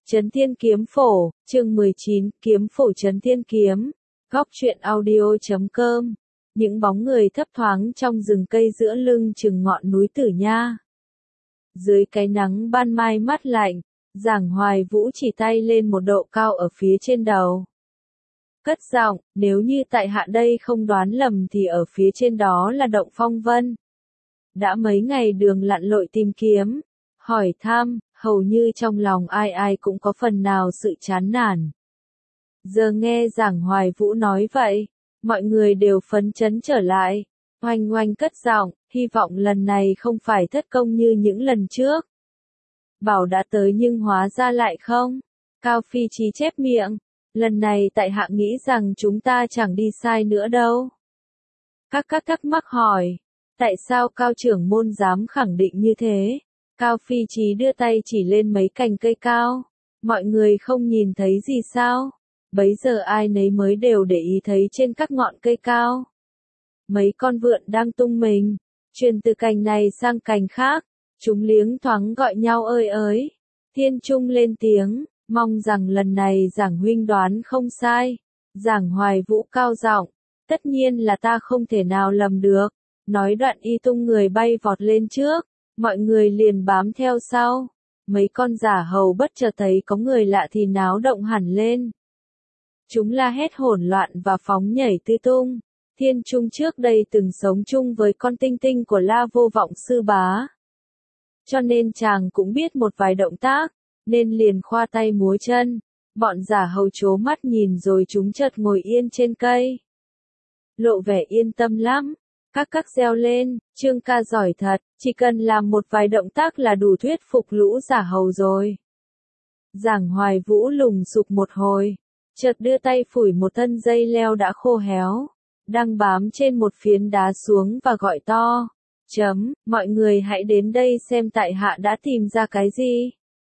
Chấn Thiên Kiếm Phổ, chương 19, Kiếm Phổ Chấn Thiên Kiếm. Góc truyện audio.com. Những bóng người thấp thoáng trong rừng cây giữa lưng chừng ngọn núi Tử Nha. Dưới cái nắng ban mai mát lạnh, Giảng Hoài Vũ chỉ tay lên một độ cao ở phía trên đầu. Cất giọng, nếu như tại hạ đây không đoán lầm thì ở phía trên đó là động Phong Vân. Đã mấy ngày đường lặn lội tìm kiếm, hỏi thăm, hầu như trong lòng ai ai cũng có phần nào sự chán nản. Giờ nghe Giảng Hoài Vũ nói vậy, mọi người đều phấn chấn trở lại. Oanh oanh cất giọng, hy vọng lần này không phải thất công như những lần trước. Bảo đã tới nhưng hóa ra lại không. Cao Phi Chí chép miệng, lần này tại hạ nghĩ rằng chúng ta chẳng đi sai nữa đâu. Các thắc mắc hỏi, tại sao Cao trưởng môn dám khẳng định như thế? Cao Phi Chí đưa tay chỉ lên mấy cành cây cao. Mọi người không nhìn thấy gì sao? Bấy giờ ai nấy mới đều để ý thấy trên các ngọn cây cao. Mấy con vượn đang tung mình, truyền từ cành này sang cành khác. Chúng liếng thoáng gọi nhau ơi ới. Thiên Trung lên tiếng, mong rằng lần này Giảng huynh đoán không sai. Giảng Hoài Vũ cao giọng, tất nhiên là ta không thể nào lầm được. Nói đoạn y tung người bay vọt lên trước. Mọi người liền bám theo sau. Mấy con giả hầu bất chợt thấy có người lạ thì náo động hẳn lên. Chúng la hét hỗn loạn và phóng nhảy tứ tung. Thiên Trung trước đây từng sống chung với con tinh tinh của La Vô Vọng sư bá. Cho nên chàng cũng biết một vài động tác, nên liền khoa tay múa chân. Bọn giả hầu trố mắt nhìn rồi chúng chợt ngồi yên trên cây. Lộ vẻ yên tâm lắm. Các reo lên, Trương ca giỏi thật, chỉ cần làm một vài động tác là đủ thuyết phục lũ giả hầu rồi. Giảng Hoài Vũ lùng sục một hồi, chợt đưa tay phủi một thân dây leo đã khô héo, đang bám trên một phiến đá xuống và gọi to. Mọi người hãy đến đây xem tại hạ đã tìm ra cái gì.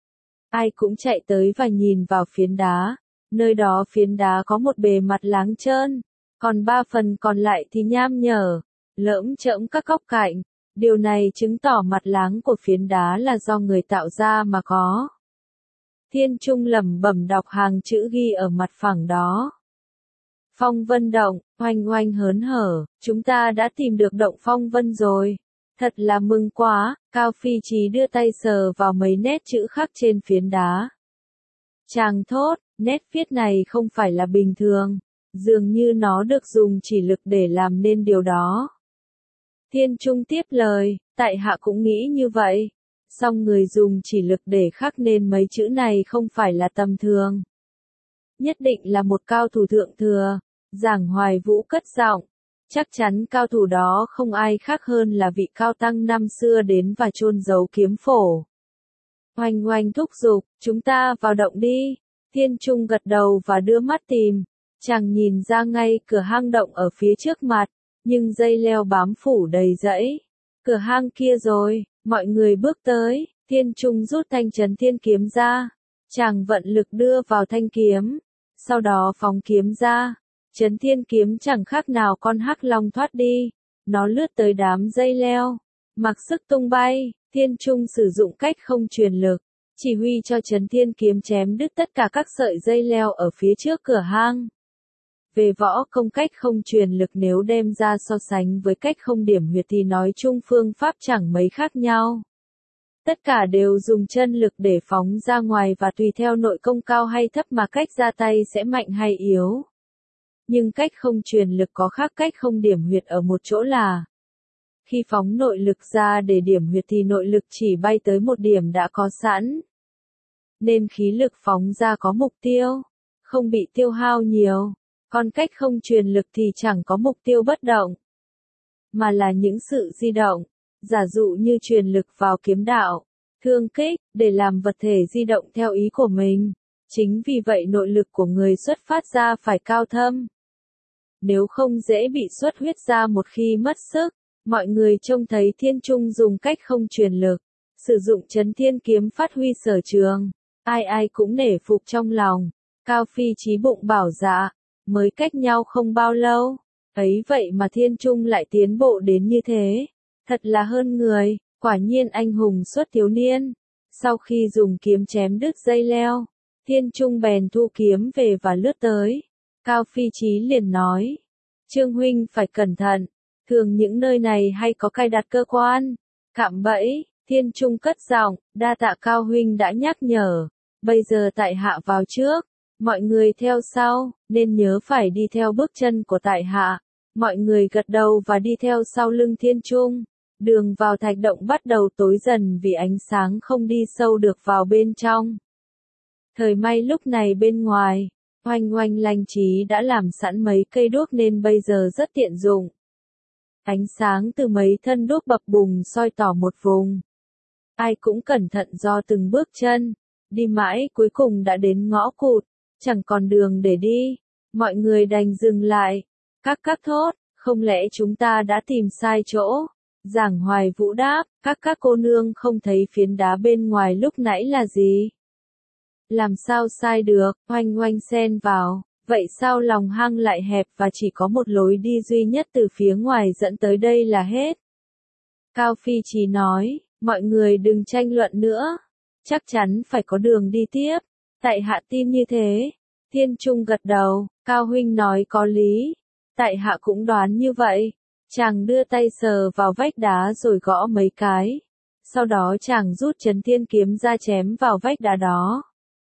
Ai cũng chạy tới và nhìn vào phiến đá, nơi đó phiến đá có một bề mặt láng trơn, còn 3 phần còn lại thì nham nhở, lởm chởm các góc cạnh. Điều này chứng tỏ mặt láng của phiến đá là do người tạo ra mà có. Thiên Trung lẩm bẩm đọc hàng chữ ghi ở mặt phẳng đó. Phong Vân Động, oanh oanh hớn hở, chúng ta đã tìm được động Phong Vân rồi. Thật là mừng quá, Cao Phi Chí đưa tay sờ vào mấy nét chữ khắc trên phiến đá. Chàng thốt, nét viết này không phải là bình thường, dường như nó được dùng chỉ lực để làm nên điều đó. Thiên Trung tiếp lời, tại hạ cũng nghĩ như vậy. Song người dùng chỉ lực để khắc nên mấy chữ này không phải là tầm thường. Nhất định là một cao thủ thượng thừa. Giảng Hoài Vũ cất giọng, chắc chắn cao thủ đó không ai khác hơn là vị cao tăng năm xưa đến và chôn giấu kiếm phổ. Oanh oanh thúc giục, chúng ta vào động đi. Thiên Trung gật đầu và đưa mắt tìm. Chàng nhìn ra ngay cửa hang động ở phía trước mặt, nhưng dây leo bám phủ đầy rẫy. Cửa hang kia rồi, mọi người bước tới. Thiên Trung rút thanh Chấn Thiên Kiếm ra. Chàng vận lực đưa vào thanh kiếm, sau đó phóng kiếm ra. Chấn Thiên Kiếm chẳng khác nào con hắc long thoát đi. Nó lướt tới đám dây leo, mặc sức tung bay. Thiên Trung sử dụng cách không truyền lực, chỉ huy cho Chấn Thiên Kiếm chém đứt tất cả các sợi dây leo ở phía trước cửa hang. Về võ công cách không truyền lực nếu đem ra so sánh với cách không điểm huyệt thì nói chung phương pháp chẳng mấy khác nhau. Tất cả đều dùng chân lực để phóng ra ngoài và tùy theo nội công cao hay thấp mà cách ra tay sẽ mạnh hay yếu. Nhưng cách không truyền lực có khác cách không điểm huyệt ở một chỗ là khi phóng nội lực ra để điểm huyệt thì nội lực chỉ bay tới một điểm đã có sẵn. Nên khí lực phóng ra có mục tiêu, không bị tiêu hao nhiều. Còn cách không truyền lực thì chẳng có mục tiêu bất động, mà là những sự di động. Giả dụ như truyền lực vào kiếm đạo, thương kích, để làm vật thể di động theo ý của mình. Chính vì vậy nội lực của người xuất phát ra phải cao thâm. Nếu không dễ bị xuất huyết ra một khi mất sức. Mọi người trông thấy Thiên Trung dùng cách không truyền lực, sử dụng Chấn Thiên Kiếm phát huy sở trường. Ai ai cũng nể phục trong lòng. Cao Phi Chí bụng bảo dạ, mới cách nhau không bao lâu. Ấy vậy mà Thiên Trung lại tiến bộ đến như thế. Thật là hơn người, quả nhiên anh hùng xuất thiếu niên. Sau khi dùng kiếm chém đứt dây leo, Thiên Trung bèn thu kiếm về và lướt tới. Cao Phi Chí liền nói. Trương huynh phải cẩn thận, thường những nơi này hay có cài đặt cơ quan, cạm bẫy. Thiên Trung cất giọng, đa tạ Cao huynh đã nhắc nhở. Bây giờ tại hạ vào trước, mọi người theo sau, nên nhớ phải đi theo bước chân của tại hạ. Mọi người gật đầu và đi theo sau lưng Thiên Trung. Đường vào thạch động bắt đầu tối dần vì ánh sáng không đi sâu được vào bên trong. Thời may lúc này bên ngoài, Oanh Oanh Lanh Trí đã làm sẵn mấy cây đuốc nên bây giờ rất tiện dụng. Ánh sáng từ mấy thân đuốc bập bùng soi tỏ một vùng. Ai cũng cẩn thận do từng bước chân, đi mãi cuối cùng đã đến ngõ cụt, chẳng còn đường để đi. Mọi người đành dừng lại. Các thốt, không lẽ chúng ta đã tìm sai chỗ? Giảng Hoài Vũ đáp, các cô nương không thấy phiến đá bên ngoài lúc nãy là gì? Làm sao sai được, Oanh Oanh xen vào, vậy sao lòng hang lại hẹp và chỉ có một lối đi duy nhất từ phía ngoài dẫn tới đây là hết? Cao Phi Chí nói, mọi người đừng tranh luận nữa, chắc chắn phải có đường đi tiếp, tại hạ tin như thế. Thiên Trung gật đầu, Cao huynh nói có lý, tại hạ cũng đoán như vậy. Chàng đưa tay sờ vào vách đá rồi gõ mấy cái. Sau đó chàng rút Chấn Thiên kiếm ra chém vào vách đá đó.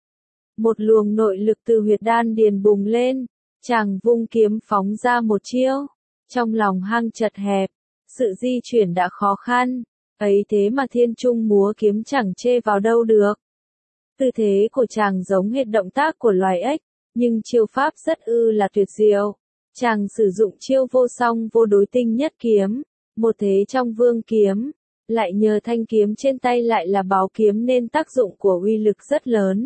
Một luồng nội lực từ huyệt đan điền bùng lên. Chàng vung kiếm phóng ra một chiêu. Trong lòng hang chật hẹp, sự di chuyển đã khó khăn. Ấy thế mà Thiên Trung múa kiếm chẳng chê vào đâu được. Tư thế của chàng giống hệt động tác của loài ếch, nhưng chiêu pháp rất là tuyệt diệu. Chàng sử dụng chiêu vô song vô đối tinh nhất kiếm, một thế trong vương kiếm, lại nhờ thanh kiếm trên tay lại là báu kiếm nên tác dụng của uy lực rất lớn.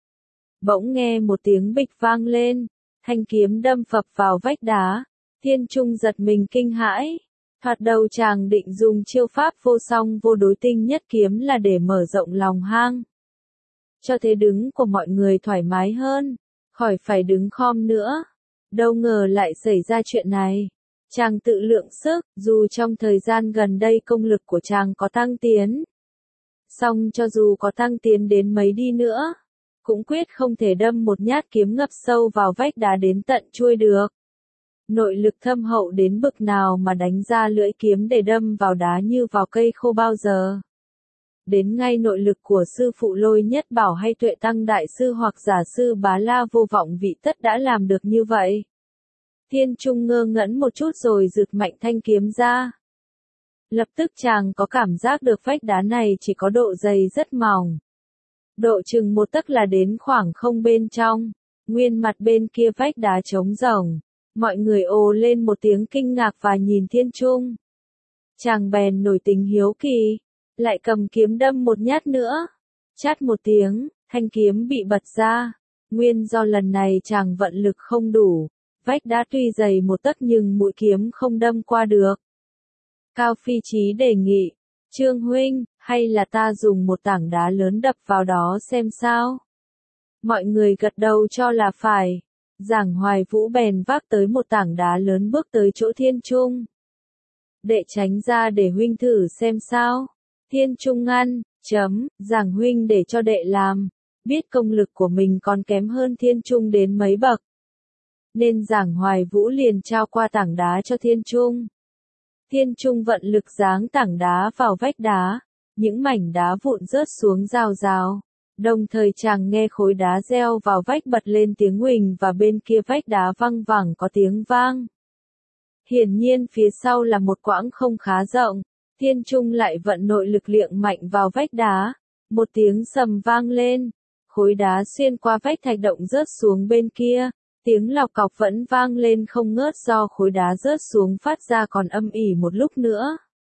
Bỗng nghe một tiếng bịch vang lên, thanh kiếm đâm phập vào vách đá, Thiên Trung giật mình kinh hãi. Thoạt đầu chàng định dùng chiêu pháp vô song vô đối tinh nhất kiếm là để mở rộng lòng hang, cho thế đứng của mọi người thoải mái hơn, khỏi phải đứng khom nữa. Đâu ngờ lại xảy ra chuyện này. Chàng tự lượng sức, dù trong thời gian gần đây công lực của chàng có tăng tiến. Song cho dù có tăng tiến đến mấy đi nữa, cũng quyết không thể đâm một nhát kiếm ngập sâu vào vách đá đến tận chuôi được. Nội lực thâm hậu đến bực nào mà đánh ra lưỡi kiếm để đâm vào đá như vào cây khô bao giờ. Đến ngay nội lực của sư phụ Lôi Nhất Bảo hay Tuệ Tăng Đại Sư hoặc giả sư Bá La Vô Vọng Vị Tất đã làm được như vậy. Thiên Trung ngơ ngẩn một chút rồi giựt mạnh thanh kiếm ra. Lập tức chàng có cảm giác được vách đá này chỉ có độ dày rất mỏng. Độ chừng một tấc là đến khoảng không bên trong. Nguyên mặt bên kia vách đá trống rỗng. Mọi người ồ lên một tiếng kinh ngạc và nhìn Thiên Trung. Chàng bèn nổi tính hiếu kỳ. Lại cầm kiếm đâm một nhát nữa. Chát một tiếng, thanh kiếm bị bật ra. Nguyên do lần này chàng vận lực không đủ. Vách đá tuy dày một tấc nhưng mũi kiếm không đâm qua được. Cao Phi Chí đề nghị, Trương huynh, hay là ta dùng một tảng đá lớn đập vào đó xem sao? Mọi người gật đầu cho là phải. Giảng Hoài Vũ bèn vác tới một tảng đá lớn bước tới chỗ Thiên Trung. Đệ tránh ra để huynh thử xem sao. Thiên Trung ngăn, Giảng huynh để cho đệ làm. Biết công lực của mình còn kém hơn Thiên Trung đến mấy bậc. Nên Giảng Hoài Vũ liền trao qua tảng đá cho Thiên Trung. Thiên Trung vận lực giáng tảng đá vào vách đá. Những mảnh đá vụn rớt xuống rào rào. Đồng thời chàng nghe khối đá reo vào vách bật lên tiếng huỳnh và bên kia vách đá văng vẳng có tiếng vang. Hiển nhiên phía sau là một quãng không khá rộng. Thiên Trung lại vận nội lực liệng mạnh vào vách đá. Một tiếng sầm vang lên. Khối đá xuyên qua vách thạch động rớt xuống bên kia. Tiếng lọc cọc vẫn vang lên không ngớt do khối đá rớt xuống phát ra còn âm ỉ một lúc nữa.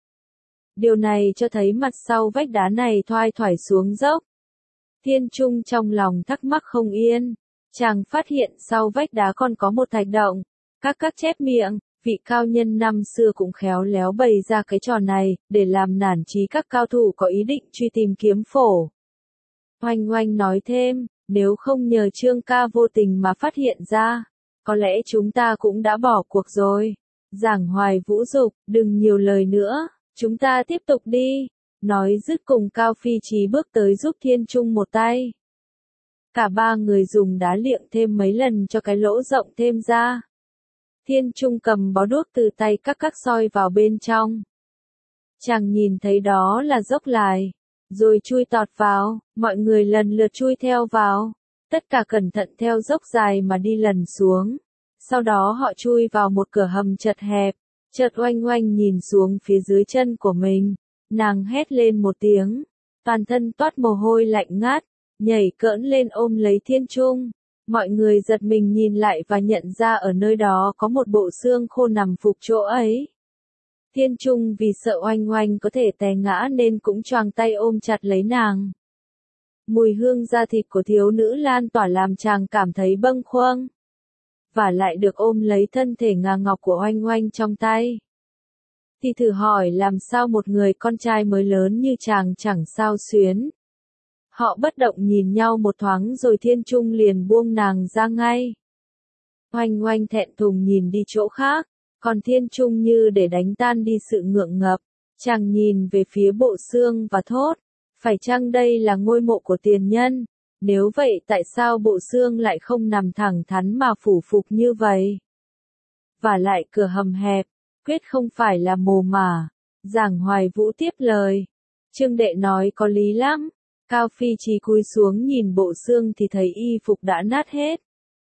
Điều này cho thấy mặt sau vách đá này thoai thoải xuống dốc. Thiên Trung trong lòng thắc mắc không yên. Chàng phát hiện sau vách đá còn có một thạch động. Các chép miệng, vị cao nhân năm xưa cũng khéo léo bày ra cái trò này, để làm nản chí các cao thủ có ý định truy tìm kiếm phổ. Oanh Oanh nói thêm, nếu không nhờ Trương ca vô tình mà phát hiện ra, có lẽ chúng ta cũng đã bỏ cuộc rồi. Giảng Hoài Vũ dục, đừng nhiều lời nữa, chúng ta tiếp tục đi. Nói dứt cùng Cao Phi Chí bước tới giúp Thiên Trung một tay. Cả ba người dùng đá liệng thêm mấy lần cho cái lỗ rộng thêm ra. Thiên Trung cầm bó đuốc từ tay các soi vào bên trong. Chàng nhìn thấy đó là dốc lại, rồi chui tọt vào, mọi người lần lượt chui theo vào. Tất cả cẩn thận theo dốc dài mà đi lần xuống. Sau đó họ chui vào một cửa hầm chật hẹp, chợt Oanh Oanh nhìn xuống phía dưới chân của mình. Nàng hét lên một tiếng, toàn thân toát mồ hôi lạnh ngát, nhảy cỡn lên ôm lấy Thiên Trung. Mọi người giật mình nhìn lại và nhận ra ở nơi đó có một bộ xương khô nằm phục chỗ ấy. Thiên Trung vì sợ Oanh Oanh có thể té ngã nên cũng choàng tay ôm chặt lấy nàng. Mùi hương da thịt của thiếu nữ lan tỏa làm chàng cảm thấy bâng khuâng. Và lại được ôm lấy thân thể ngà ngọc của Oanh Oanh trong tay. Thì thử hỏi làm sao một người con trai mới lớn như chàng chẳng sao xuyến. Họ bất động nhìn nhau một thoáng rồi Thiên Trung liền buông nàng ra ngay. Oanh Oanh thẹn thùng nhìn đi chỗ khác, còn Thiên Trung như để đánh tan đi sự ngượng ngập. Chàng nhìn về phía bộ xương và thốt, phải chăng đây là ngôi mộ của tiền nhân? Nếu vậy tại sao bộ xương lại không nằm thẳng thắn mà phủ phục như vậy? Và lại cửa hầm hẹp, quyết không phải là mồ mả. Giảng Hoài Vũ tiếp lời. Trương Đệ nói có lý lắm. Cao Phi Chí cúi xuống nhìn bộ xương thì thấy y phục đã nát hết.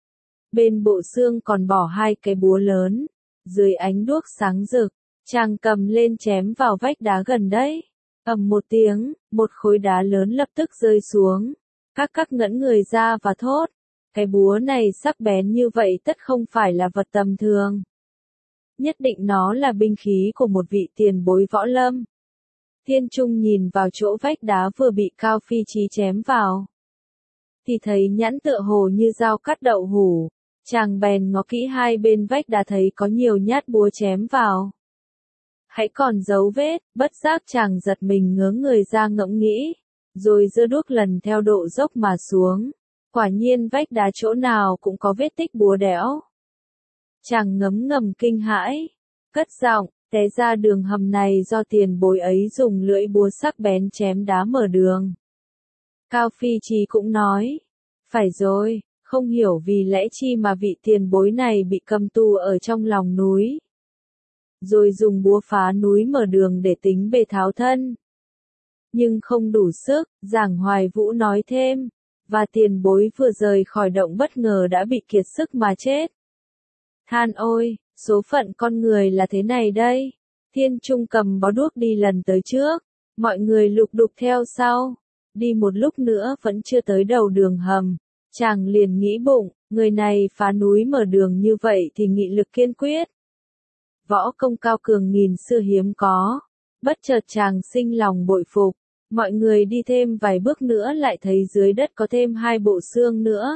Bên bộ xương còn bỏ hai cái búa lớn. Dưới ánh đuốc sáng rực, chàng cầm lên chém vào vách đá gần đấy. Ầm một tiếng, một khối đá lớn lập tức rơi xuống. Các ngẩn người ra và thốt. Cái búa này sắc bén như vậy tất không phải là vật tầm thường. Nhất định nó là binh khí của một vị tiền bối võ lâm. Thiên Trung nhìn vào chỗ vách đá vừa bị Cao Phi Chí chém vào. Thì thấy nhẵn tựa hồ như dao cắt đậu hủ. Chàng bèn ngó kỹ hai bên vách đá thấy có nhiều nhát búa chém vào. Hãy còn dấu vết, bất giác chàng giật mình ngớ người ra ngẫm nghĩ. Rồi giơ đuốc lần theo độ dốc mà xuống. Quả nhiên vách đá chỗ nào cũng có vết tích búa đẽo. Chàng ngấm ngầm kinh hãi, cất giọng, té ra đường hầm này do tiền bối ấy dùng lưỡi búa sắc bén chém đá mở đường. Cao Phi Chí cũng nói, phải rồi, không hiểu vì lẽ chi mà vị tiền bối này bị cầm tù ở trong lòng núi. Rồi dùng búa phá núi mở đường để tính bề tháo thân. Nhưng không đủ sức, Giảng Hoài Vũ nói thêm, và tiền bối vừa rời khỏi động bất ngờ đã bị kiệt sức mà chết. Than ôi, số phận con người là thế này đây. Thiên Trung cầm bó đuốc đi lần tới trước, mọi người lục đục theo sau. Đi một lúc nữa vẫn chưa tới đầu đường hầm, chàng liền nghĩ bụng, người này phá núi mở đường như vậy thì nghị lực kiên quyết. Võ công cao cường nghìn xưa hiếm có, bất chợt chàng sinh lòng bội phục. Mọi người đi thêm vài bước nữa lại thấy dưới đất có thêm hai bộ xương nữa.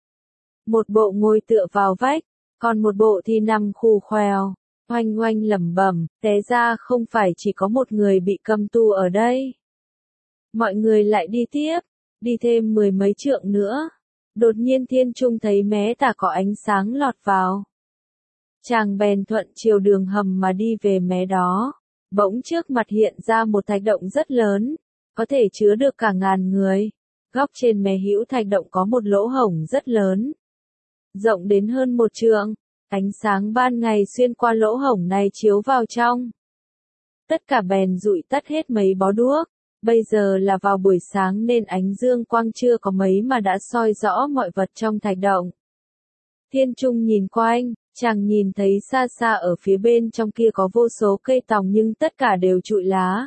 Một bộ ngồi tựa vào vách, còn một bộ thì nằm khù khoèo. Oanh Oanh lẩm bẩm, té ra không phải chỉ có một người bị cầm tù ở đây. Mọi người lại đi tiếp, đi thêm 10 mấy trượng nữa. Đột nhiên Thiên Trung thấy mé tả có ánh sáng lọt vào. Chàng bèn thuận chiều đường hầm mà đi về mé đó. Bỗng trước mặt hiện ra một thạch động rất lớn, có thể chứa được cả ngàn người. Góc trên mé hữu thạch động có một lỗ hổng rất lớn, rộng đến hơn 1 trượng. Ánh sáng ban ngày xuyên qua lỗ hổng này chiếu vào trong. Tất cả bèn dụi tắt hết mấy bó đuốc. Bây giờ là vào buổi sáng nên ánh dương quang chưa có mấy mà đã soi rõ mọi vật trong thạch động. Thiên Trung nhìn quanh, chàng nhìn thấy xa xa ở phía bên trong kia có vô số cây tòng nhưng tất cả đều trụi lá.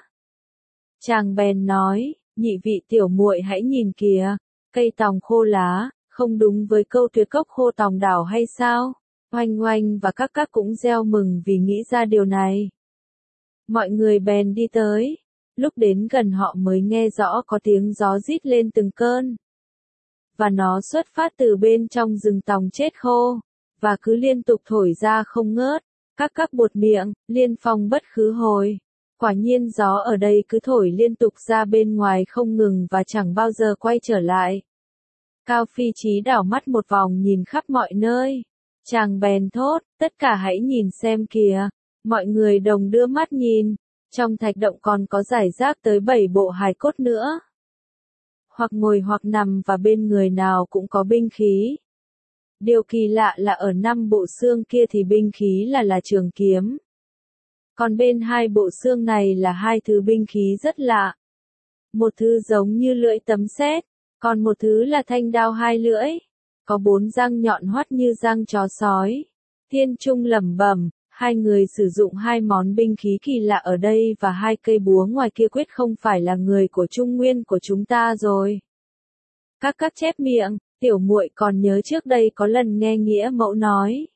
Chàng bèn nói, nhị vị tiểu muội hãy nhìn kìa, cây tòng khô lá, không đúng với câu tuyệt cốc khô tòng đảo hay sao? Oanh Oanh và các cũng reo mừng vì nghĩ ra điều này. Mọi người bèn đi tới. Lúc đến gần họ mới nghe rõ có tiếng gió rít lên từng cơn. Và nó xuất phát từ bên trong rừng tòng chết khô, và cứ liên tục thổi ra không ngớt. Các buột miệng, liên phong bất khứ hồi. Quả nhiên gió ở đây cứ thổi liên tục ra bên ngoài không ngừng và chẳng bao giờ quay trở lại. Cao Phi Chí đảo mắt một vòng nhìn khắp mọi nơi. Chàng bèn thốt, tất cả hãy nhìn xem kìa. Mọi người đồng đưa mắt nhìn. Trong thạch động còn có rải rác tới 7 bộ hài cốt nữa. hoặc ngồi hoặc nằm và bên người nào cũng có binh khí. Điều kỳ lạ là ở 5 bộ xương kia thì binh khí là trường kiếm. Còn bên 2 bộ xương này là 2 thứ binh khí rất lạ. Một thứ giống như lưỡi tấm sét, còn một thứ là thanh đao 2 lưỡi, có 4 răng nhọn hoắt như răng chó sói. Thiên Trung lẩm bẩm, 2 người sử dụng 2 món binh khí kỳ lạ ở đây và 2 cây búa ngoài kia quyết không phải là người của Trung Nguyên của chúng ta rồi. Các chép miệng, tiểu muội còn nhớ trước đây có lần nghe nghĩa mẫu nói.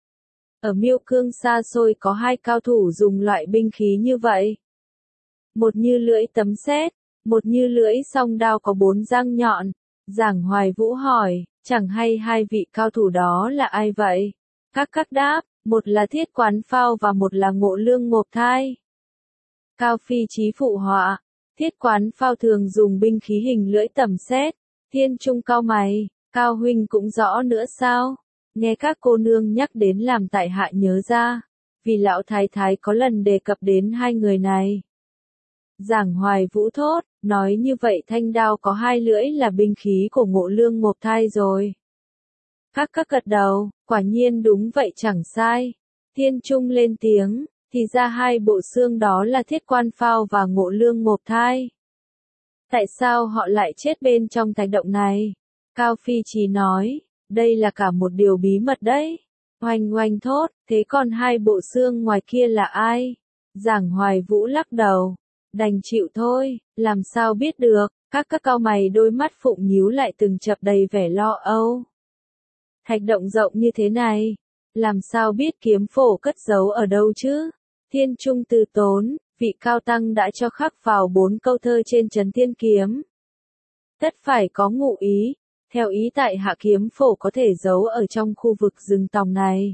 Ở Miêu Cương xa xôi có 2 cao thủ dùng loại binh khí như vậy. Một như lưỡi tấm sét, một như lưỡi song đao có 4 răng nhọn. Giảng Hoài Vũ hỏi, chẳng hay 2 vị cao thủ đó là ai vậy? Các đáp, một là Thiết Quán Phao và một là Ngộ Lương Ngộp Thai. Cao Phi Chí phụ họa, Thiết Quán Phao thường dùng binh khí hình lưỡi tầm sét. Thiên Trung cau mày, Cao huynh cũng rõ nữa sao? Nghe các cô nương nhắc đến làm tại hạ nhớ ra, vì lão thái thái có lần đề cập đến 2 người này. Giảng Hoài Vũ thốt, nói như vậy thanh đao có 2 lưỡi là binh khí của Ngộ Lương Ngộp Thai rồi. Các gật đầu, quả nhiên đúng vậy chẳng sai. Thiên Trung lên tiếng, thì ra 2 bộ xương đó là Thiết Quan Phao và Ngộ Lương Ngộp Thai. Tại sao họ lại chết bên trong thạch động này? Cao Phi Chí nói, đây là cả một điều bí mật đấy. Oanh oanh thốt, thế còn 2 bộ xương ngoài kia là ai? Giảng Hoài Vũ lắc đầu, đành chịu thôi, làm sao biết được. Các cau mày, đôi mắt phụng nhíu lại từng chập đầy vẻ lo âu. Thạch động rộng như thế này, làm sao biết kiếm phổ cất giấu ở đâu chứ? Thiên Trung từ tốn, vị cao tăng đã cho khắc vào 4 câu thơ trên Trấn Thiên Kiếm. Tất phải có ngụ ý, theo ý tại hạ kiếm phổ có thể giấu ở trong khu vực rừng tòng này.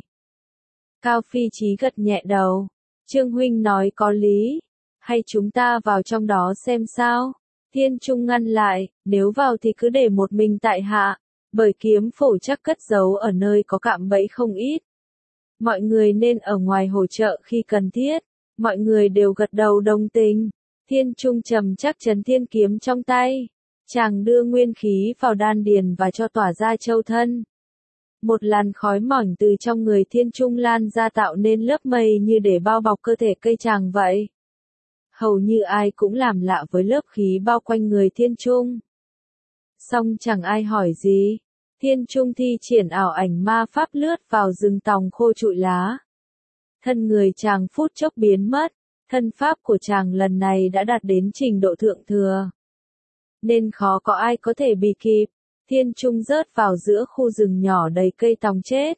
Cao Phi Chí gật nhẹ đầu, Trương huynh nói có lý, hay chúng ta vào trong đó xem sao? Thiên Trung ngăn lại, nếu vào thì cứ để một mình tại hạ, bởi kiếm phổ chắc cất giấu ở nơi có cạm bẫy không ít. Mọi người nên ở ngoài hỗ trợ khi cần thiết. Mọi người đều gật đầu đồng tình. Thiên Trung trầm chắc Trấn Thiên Kiếm trong tay. Chàng đưa nguyên khí vào đan điền và cho tỏa ra châu thân. Một làn khói mỏng từ trong người Thiên Trung lan ra tạo nên lớp mây như để bao bọc cơ thể cây chàng vậy. Hầu như ai cũng làm lạ với lớp khí bao quanh người Thiên Trung. Song chẳng ai hỏi gì. Thiên Trung thi triển ảo ảnh ma pháp lướt vào rừng tòng khô trụi lá. Thân người chàng phút chốc biến mất, thân pháp của chàng lần này đã đạt đến trình độ thượng thừa. Nên khó có ai có thể bị kịp. Thiên Trung rớt vào giữa khu rừng nhỏ đầy cây tòng chết.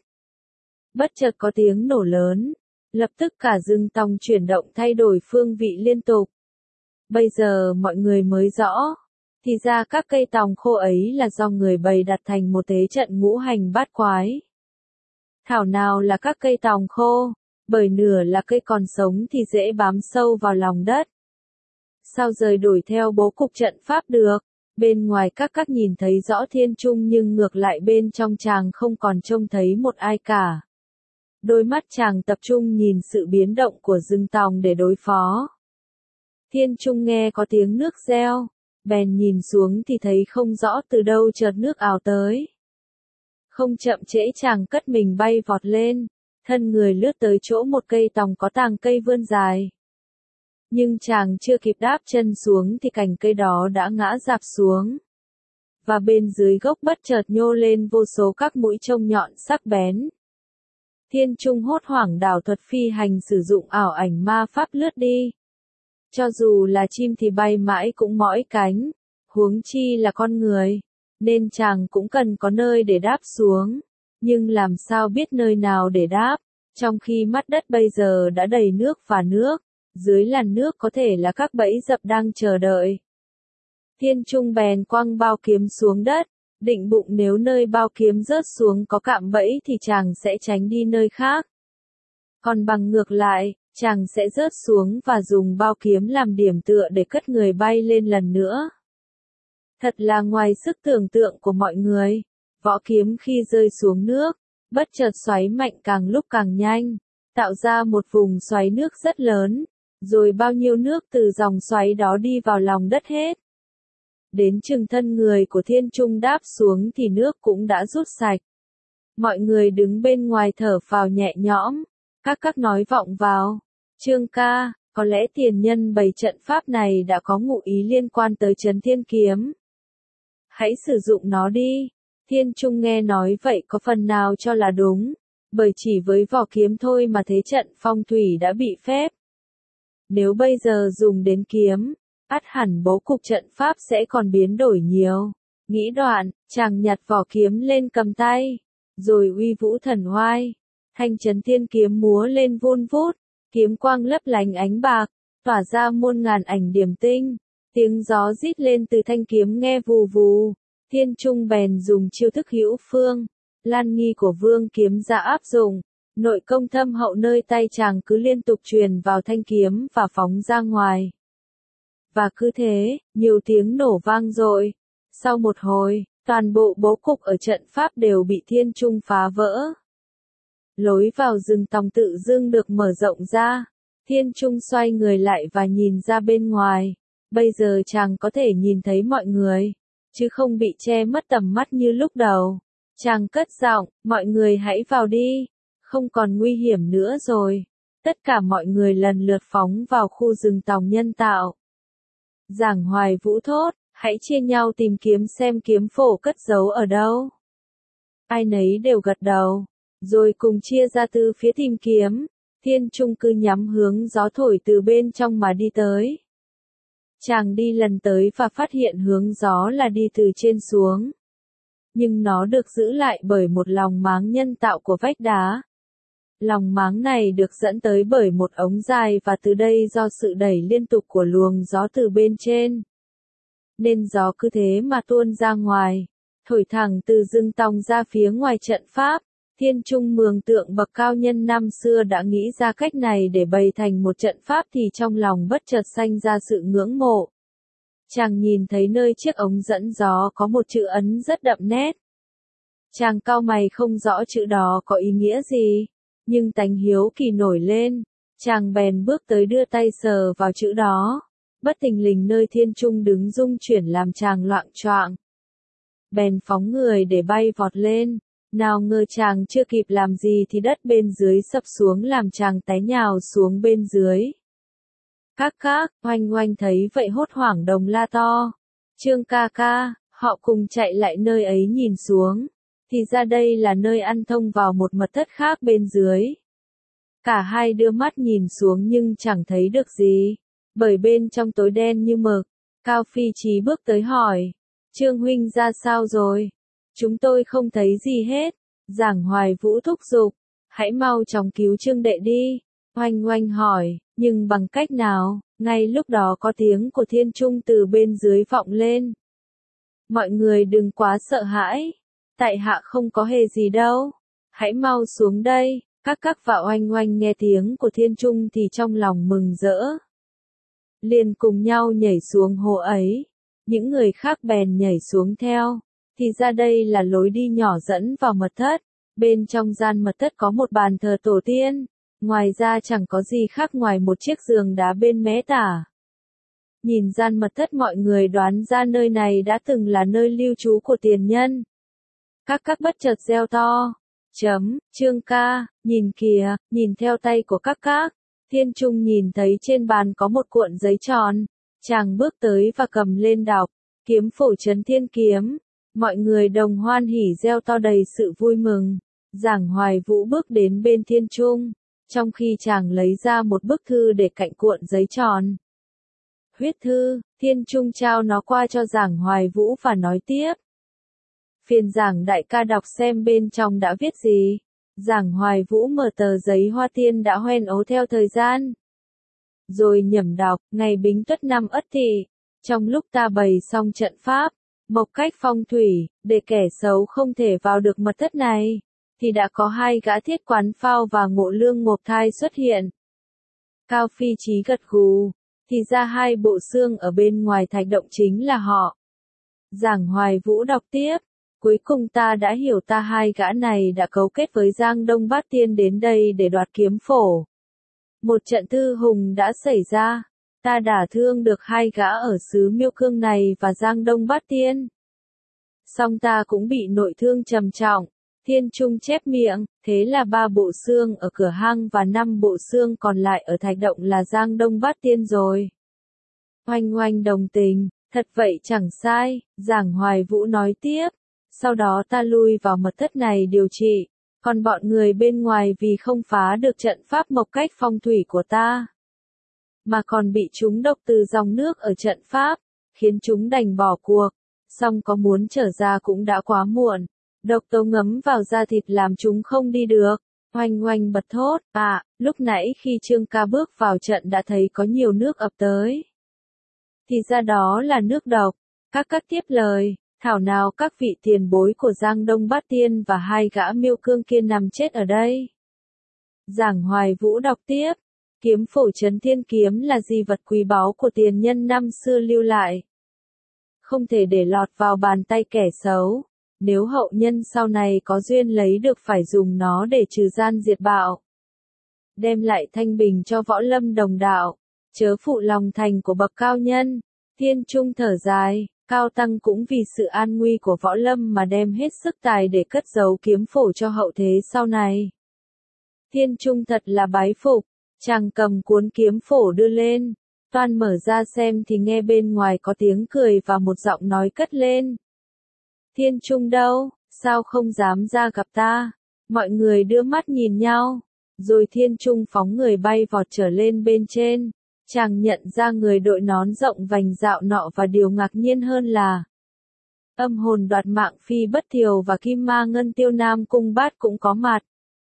Bất chợt có tiếng nổ lớn, lập tức cả rừng tòng chuyển động thay đổi phương vị liên tục. Bây giờ mọi người mới rõ, thì ra các cây tòng khô ấy là do người bày đặt thành một thế trận ngũ hành bát quái. Thảo nào là các cây tòng khô, bởi nửa là cây còn sống thì dễ bám sâu vào lòng đất. Sao rời đổi theo bố cục trận pháp được? Bên ngoài các nhìn thấy rõ Thiên Trung nhưng ngược lại bên trong chàng không còn trông thấy một ai cả. Đôi mắt chàng tập trung nhìn sự biến động của rừng tòng để đối phó. Thiên Trung nghe có tiếng nước reo, bèn nhìn xuống thì thấy không rõ từ đâu chợt nước ào tới. Không chậm trễ chàng cất mình bay vọt lên, thân người lướt tới chỗ một cây tòng có tàng cây vươn dài. Nhưng chàng chưa kịp đáp chân xuống thì cành cây đó đã ngã rạp xuống. Và bên dưới gốc bất chợt nhô lên vô số các mũi chông nhọn sắc bén. Thiên Trung hốt hoảng đảo thuật phi hành sử dụng ảo ảnh ma pháp lướt đi. Cho dù là chim thì bay mãi cũng mỏi cánh, huống chi là con người, nên chàng cũng cần có nơi để đáp xuống. Nhưng làm sao biết nơi nào để đáp, trong khi mắt đất bây giờ đã đầy nước và nước, dưới làn nước có thể là các bẫy dập đang chờ đợi. Thiên Trung bèn quăng bao kiếm xuống đất, định bụng nếu nơi bao kiếm rớt xuống có cạm bẫy thì chàng sẽ tránh đi nơi khác. Còn bằng ngược lại, chàng sẽ rớt xuống và dùng bao kiếm làm điểm tựa để cất người bay lên lần nữa. Thật là ngoài sức tưởng tượng của mọi người. Võ kiếm khi rơi xuống nước, bất chợt xoáy mạnh càng lúc càng nhanh, tạo ra một vùng xoáy nước rất lớn, rồi bao nhiêu nước từ dòng xoáy đó đi vào lòng đất hết. đến chừng thân người của Thiên Trung đáp xuống thì nước cũng đã rút sạch. Mọi người đứng bên ngoài thở phào nhẹ nhõm, các nói vọng vào. Trương ca, có lẽ tiền nhân bày trận pháp này đã có ngụ ý liên quan tới Chấn Thiên Kiếm. Hãy sử dụng nó đi. Thiên Trung nghe nói vậy có phần nào cho là đúng, bởi chỉ với vỏ kiếm thôi mà thế trận phong thủy đã bị phép. Nếu bây giờ dùng đến kiếm, ắt hẳn bố cục trận pháp sẽ còn biến đổi nhiều. Nghĩ đoạn, chàng nhặt vỏ kiếm lên cầm tay, rồi uy vũ thần oai. Thanh Chấn Thiên Kiếm múa lên vun vút, kiếm quang lấp lánh ánh bạc, tỏa ra muôn ngàn ảnh điểm tinh. Tiếng gió rít lên từ thanh kiếm nghe vù vù. Thiên Trung bèn dùng chiêu thức hữu phương, lan nghi của vương kiếm ra áp dụng. Nội công thâm hậu nơi tay chàng cứ liên tục truyền vào thanh kiếm và phóng ra ngoài. Và cứ thế, nhiều tiếng nổ vang dội. Sau một hồi, toàn bộ bố cục ở trận pháp đều bị Thiên Trung phá vỡ. Lối vào rừng tòng tự dưng được mở rộng ra. Thiên Trung xoay người lại và nhìn ra bên ngoài. Bây giờ chàng có thể nhìn thấy mọi người, chứ không bị che mất tầm mắt như lúc đầu. Chàng cất giọng, mọi người hãy vào đi, không còn nguy hiểm nữa rồi. Tất cả mọi người lần lượt phóng vào khu rừng tòng nhân tạo. Giảng Hoài Vũ thốt, hãy chia nhau tìm kiếm xem kiếm phổ cất giấu ở đâu. Ai nấy đều gật đầu, rồi cùng chia ra từ phía tìm kiếm. Thiên Trung cứ nhắm hướng gió thổi từ bên trong mà đi tới. Chàng đi lần tới và phát hiện hướng gió là đi từ trên xuống. Nhưng nó được giữ lại bởi một lòng máng nhân tạo của vách đá. Lòng máng này được dẫn tới bởi một ống dài và từ đây do sự đẩy liên tục của luồng gió từ bên trên. Nên gió cứ thế mà tuôn ra ngoài, thổi thẳng từ rừng tòng ra phía ngoài trận pháp. Thiên Trung mường tượng bậc cao nhân năm xưa đã nghĩ ra cách này để bày thành một trận pháp thì trong lòng bất chợt sanh ra sự ngưỡng mộ. Chàng nhìn thấy nơi chiếc ống dẫn gió có một chữ ấn rất đậm nét. Chàng cau mày không rõ chữ đó có ý nghĩa gì, nhưng tánh hiếu kỳ nổi lên. Chàng bèn bước tới đưa tay sờ vào chữ đó. Bất thình lình nơi Thiên Trung đứng rung chuyển làm chàng loạng choạng. Bèn phóng người để bay vọt lên. Nào ngờ chàng chưa kịp làm gì thì đất bên dưới sập xuống làm chàng té nhào xuống bên dưới. Các, oanh oanh thấy vậy hốt hoảng đồng la to. Trương ca ca, họ cùng chạy lại nơi ấy nhìn xuống. Thì ra đây là nơi ăn thông vào một mật thất khác bên dưới. Cả hai đưa mắt nhìn xuống nhưng chẳng thấy được gì, bởi bên trong tối đen như mực. Cao Phi Chí bước tới hỏi, Trương huynh ra sao rồi? Chúng tôi không thấy gì hết. Giảng Hoài Vũ thúc giục, hãy mau chóng cứu Trương đệ đi. Oanh oanh hỏi, nhưng bằng cách nào? Ngay lúc đó có tiếng của Thiên Trung từ bên dưới vọng lên. Mọi người đừng quá sợ hãi. Tại hạ không có hề gì đâu. Hãy mau xuống đây. Các và oanh oanh nghe tiếng của Thiên Trung thì trong lòng mừng rỡ. Liền cùng nhau nhảy xuống hồ ấy. Những người khác bèn nhảy xuống theo. Thì ra đây là lối đi nhỏ dẫn vào mật thất. Bên trong gian mật thất có một bàn thờ tổ tiên. Ngoài ra chẳng có gì khác ngoài một chiếc giường đá bên mé tả. Nhìn gian mật thất mọi người đoán ra nơi này đã từng là nơi lưu trú của tiền nhân. Các bất chợt reo to. Trương ca, nhìn kìa, nhìn theo tay của các. Thiên Trung nhìn thấy trên bàn có một cuộn giấy tròn. Chàng bước tới và cầm lên đọc. Kiếm phổ Chấn Thiên Kiếm. Mọi người đồng hoan hỉ reo to đầy sự vui mừng. Giảng Hoài Vũ bước đến bên Thiên Trung, trong khi chàng lấy ra một bức thư để cạnh cuộn giấy tròn. Huyết thư, Thiên Trung trao nó qua cho Giảng Hoài Vũ và nói tiếp. Phiền Giảng đại ca đọc xem bên trong đã viết gì. Giảng Hoài Vũ mở tờ giấy hoa tiên đã hoen ố theo thời gian. Rồi nhẩm đọc, ngày Bính Tuất năm Ất Thị, trong lúc ta bày xong trận pháp, mộc cách phong thủy, để kẻ xấu không thể vào được mật thất này, thì đã có hai gã thiết quán phao và ngộ lương ngộp thai xuất hiện. Cao Phi Chí gật gù, thì ra hai bộ xương ở bên ngoài thạch động chính là họ. Giảng Hoài Vũ đọc tiếp, cuối cùng ta đã hiểu ta hai gã này đã cấu kết với Giang Đông Bát Tiên đến đây để đoạt kiếm phổ. Một trận thư hùng đã xảy ra, Ta đả thương được hai gã ở xứ Miêu Cương này và Giang Đông Bát Tiên. Song ta cũng bị nội thương trầm trọng. Thiên Trung chép miệng, thế là 3 bộ xương ở cửa hang và 5 bộ xương còn lại ở thạch động là Giang Đông Bát Tiên rồi. Oanh oanh đồng tình, thật vậy chẳng sai, Giảng Hoài Vũ nói tiếp. Sau đó ta lui vào mật thất này điều trị, còn bọn người bên ngoài vì không phá được trận pháp mộc cách phong thủy của ta, mà còn bị chúng độc từ dòng nước ở trận pháp, khiến chúng đành bỏ cuộc. Song có muốn trở ra cũng đã quá muộn. Độc tố ngấm vào da thịt làm chúng không đi được. Oanh oanh bật thốt, lúc nãy khi Trương Ca bước vào trận đã thấy có nhiều nước ập tới. Thì ra đó là nước độc. Các tiếp lời, thảo nào các vị tiền bối của Giang Đông Bát Tiên và hai gã Miêu Cương kia nằm chết ở đây. Giảng Hoài Vũ đọc tiếp, kiếm phổ trấn thiên kiếm là di vật quý báu của tiền nhân năm xưa lưu lại. Không thể để lọt vào bàn tay kẻ xấu. Nếu hậu nhân sau này có duyên lấy được phải dùng nó để trừ gian diệt bạo. Đem lại thanh bình cho võ lâm đồng đạo. Chớ phụ lòng thành của bậc cao nhân. Thiên Trung thở dài, Cao Tăng cũng vì sự an nguy của võ lâm mà đem hết sức tài để cất giấu kiếm phổ cho hậu thế sau này. Thiên Trung thật là bái phục. Chàng cầm cuốn kiếm phổ đưa lên. Toan mở ra xem thì nghe bên ngoài có tiếng cười và một giọng nói cất lên. Thiên Trung đâu, sao không dám ra gặp ta? Mọi người đưa mắt nhìn nhau. Rồi Thiên Trung phóng người bay vọt trở lên bên trên. Chàng nhận ra người đội nón rộng vành dạo nọ và điều ngạc nhiên hơn là Âm Hồn Đoạt Mạng Phi Bất Thiều và Kim Ma Ngân Tiêu Nam Cung Bát cũng có mặt.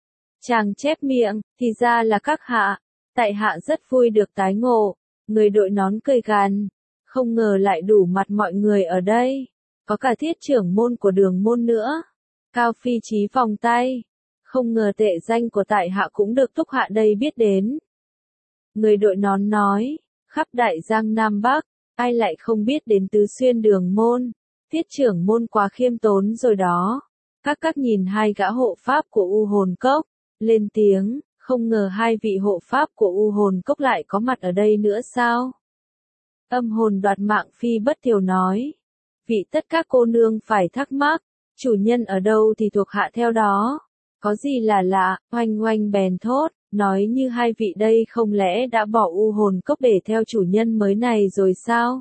Chàng chép miệng, thì ra là các hạ. Tại hạ rất vui được tái ngộ. Người đội nón cười gằn, không ngờ lại đủ mặt mọi người ở đây. Có cả thiết trưởng môn của Đường môn nữa. Cao Phi Chí vòng tay. Không ngờ tệ danh của tại hạ cũng được thúc hạ đây biết đến. Người đội nón nói, khắp đại giang Nam Bắc, ai lại không biết đến Tứ Xuyên Đường môn. Thiết trưởng môn quá khiêm tốn rồi đó. Các nhìn hai gã hộ pháp của U Hồn Cốc, lên tiếng, không ngờ hai vị hộ pháp của U Hồn Cốc lại có mặt ở đây nữa sao? Âm Hồn Đoạt Mạng Phi Bất Thiều nói. Vị tất các cô nương phải thắc mắc, chủ nhân ở đâu thì thuộc hạ theo đó. Có gì là lạ, oanh oanh bèn thốt, nói như hai vị đây không lẽ đã bỏ U Hồn Cốc để theo chủ nhân mới này rồi sao?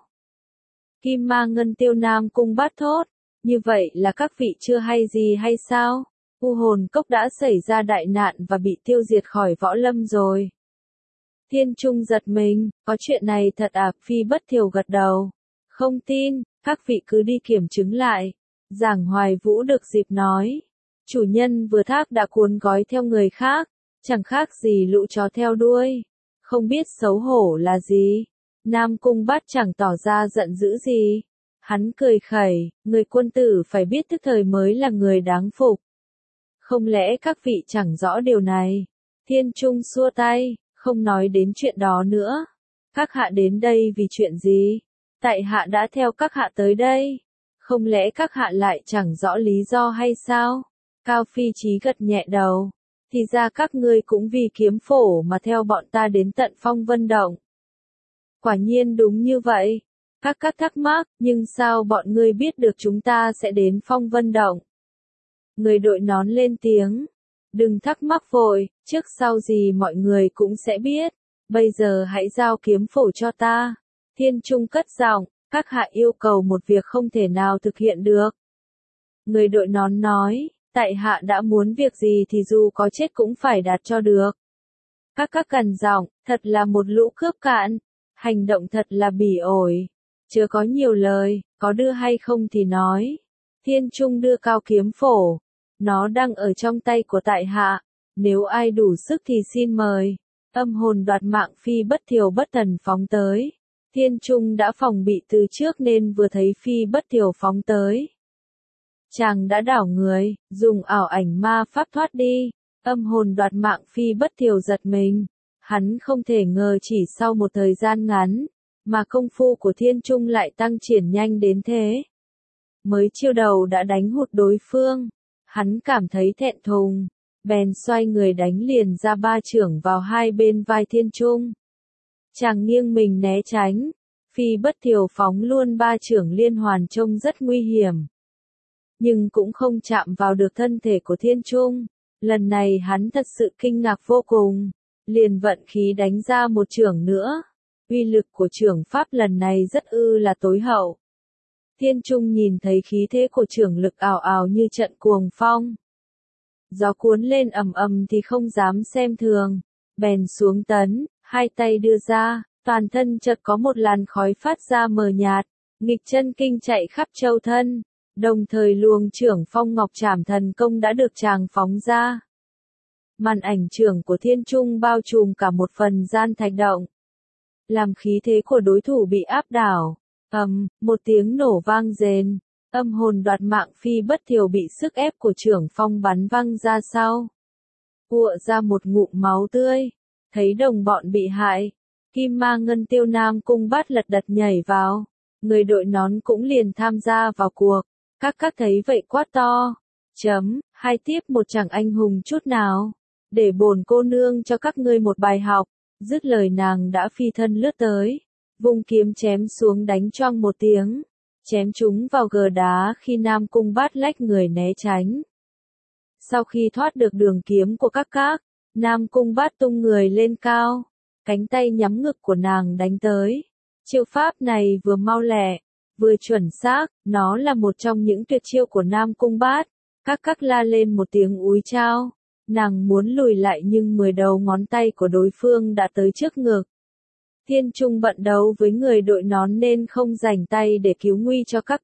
Kim Ma Ngân Tiêu Nam Cung Bát thốt, như vậy là các vị chưa hay gì hay sao? U Hồn Cốc đã xảy ra đại nạn và bị tiêu diệt khỏi võ lâm rồi. Thiên Trung giật mình, có chuyện này thật à? Phi Bất Thiều gật đầu. Không tin, các vị cứ đi kiểm chứng lại. Giảng Hoài Vũ được dịp nói. Chủ nhân vừa thác đã cuốn gói theo người khác, chẳng khác gì lũ chó theo đuôi. Không biết xấu hổ là gì. Nam Cung Bát chẳng tỏ ra giận dữ gì. Hắn cười khẩy, người quân tử phải biết tức thời mới là người đáng phục. Không lẽ các vị chẳng rõ điều này? Thiên Trung xua tay, không nói đến chuyện đó nữa. Các hạ đến đây vì chuyện gì? Tại hạ đã theo các hạ tới đây. Không lẽ các hạ lại chẳng rõ lý do hay sao? Cao Phi Chí gật nhẹ đầu. Thì ra các ngươi cũng vì kiếm phổ mà theo bọn ta đến tận Phong Vân Động. Quả nhiên đúng như vậy. Các thắc mắc, nhưng sao bọn ngươi biết được chúng ta sẽ đến Phong Vân Động? Người đội nón lên tiếng. Đừng thắc mắc vội, trước sau gì mọi người cũng sẽ biết. Bây giờ hãy giao kiếm phổ cho ta. Thiên Trung cất giọng, các hạ yêu cầu một việc không thể nào thực hiện được. Người đội nón nói, tại hạ đã muốn việc gì thì dù có chết cũng phải đạt cho được. Các cằn giọng, thật là một lũ cướp cạn. Hành động thật là bỉ ổi. Chớ có nhiều lời, có đưa hay không thì nói. Thiên Trung đưa cao kiếm phổ. Nó đang ở trong tay của tại hạ. Nếu ai đủ sức thì xin mời. Âm Hồn Đoạt Mạng Phi Bất Thiều bất thần phóng tới. Thiên Trung đã phòng bị từ trước nên vừa thấy Phi Bất Thiều phóng tới. Chàng đã đảo người, dùng ảo ảnh ma pháp thoát đi. Âm Hồn Đoạt Mạng Phi Bất Thiều giật mình. Hắn không thể ngờ chỉ sau một thời gian ngắn, mà công phu của Thiên Trung lại tăng triển nhanh đến thế. Mới chiêu đầu đã đánh hụt đối phương. Hắn cảm thấy thẹn thùng, bèn xoay người đánh liền ra 3 chưởng vào hai bên vai Thiên Trung. Chàng nghiêng mình né tránh. Phi bất thiểu phóng luôn ba chưởng liên hoàn trông rất nguy hiểm. Nhưng cũng không chạm vào được thân thể của Thiên Trung. Lần này hắn thật sự kinh ngạc vô cùng. Liền vận khí đánh ra một chưởng nữa. Uy lực của chưởng pháp lần này rất là tối hậu. Thiên Trung nhìn thấy khí thế của chưởng lực ào ào như trận cuồng phong. Gió cuốn lên ầm ầm thì không dám xem thường. Bèn xuống tấn, hai tay đưa ra, toàn thân chợt có một làn khói phát ra mờ nhạt. Nghịch chân kinh chạy khắp châu thân. Đồng thời luồng chưởng phong ngọc trảm thần công đã được chàng phóng ra. Màn ảnh chưởng của Thiên Trung bao trùm cả một phần gian thạch động. Làm khí thế của đối thủ bị áp đảo. Một tiếng nổ vang rền. Âm hồn đoạt mạng Phi bất thiểu bị sức ép của chưởng phong bắn văng ra sau. Ùa ra một ngụm máu tươi. Thấy đồng bọn bị hại. Kim Ma Ngân Tiêu Nam Cung Bát lật đật nhảy vào. Người đội nón cũng liền tham gia vào cuộc. Các thấy vậy quát to. Hai tiếp một chẳng anh hùng chút nào. Để bổn cô nương cho các ngươi một bài học. Dứt lời nàng đã phi thân lướt tới. Vung kiếm chém xuống đánh choang một tiếng. Chém chúng vào gờ đá khi Nam Cung Bát lách người né tránh. Sau khi thoát được đường kiếm của các, Nam Cung Bát tung người lên cao. Cánh tay nhắm ngực của nàng đánh tới. Chiêu pháp này vừa mau lẹ, vừa chuẩn xác, nó là một trong những tuyệt chiêu của Nam Cung Bát. Các la lên một tiếng úi chao. Nàng muốn lùi lại nhưng 10 đầu ngón tay của đối phương đã tới trước ngực. Thiên Trung bận đấu với người đội nón nên không rảnh tay để cứu nguy cho các.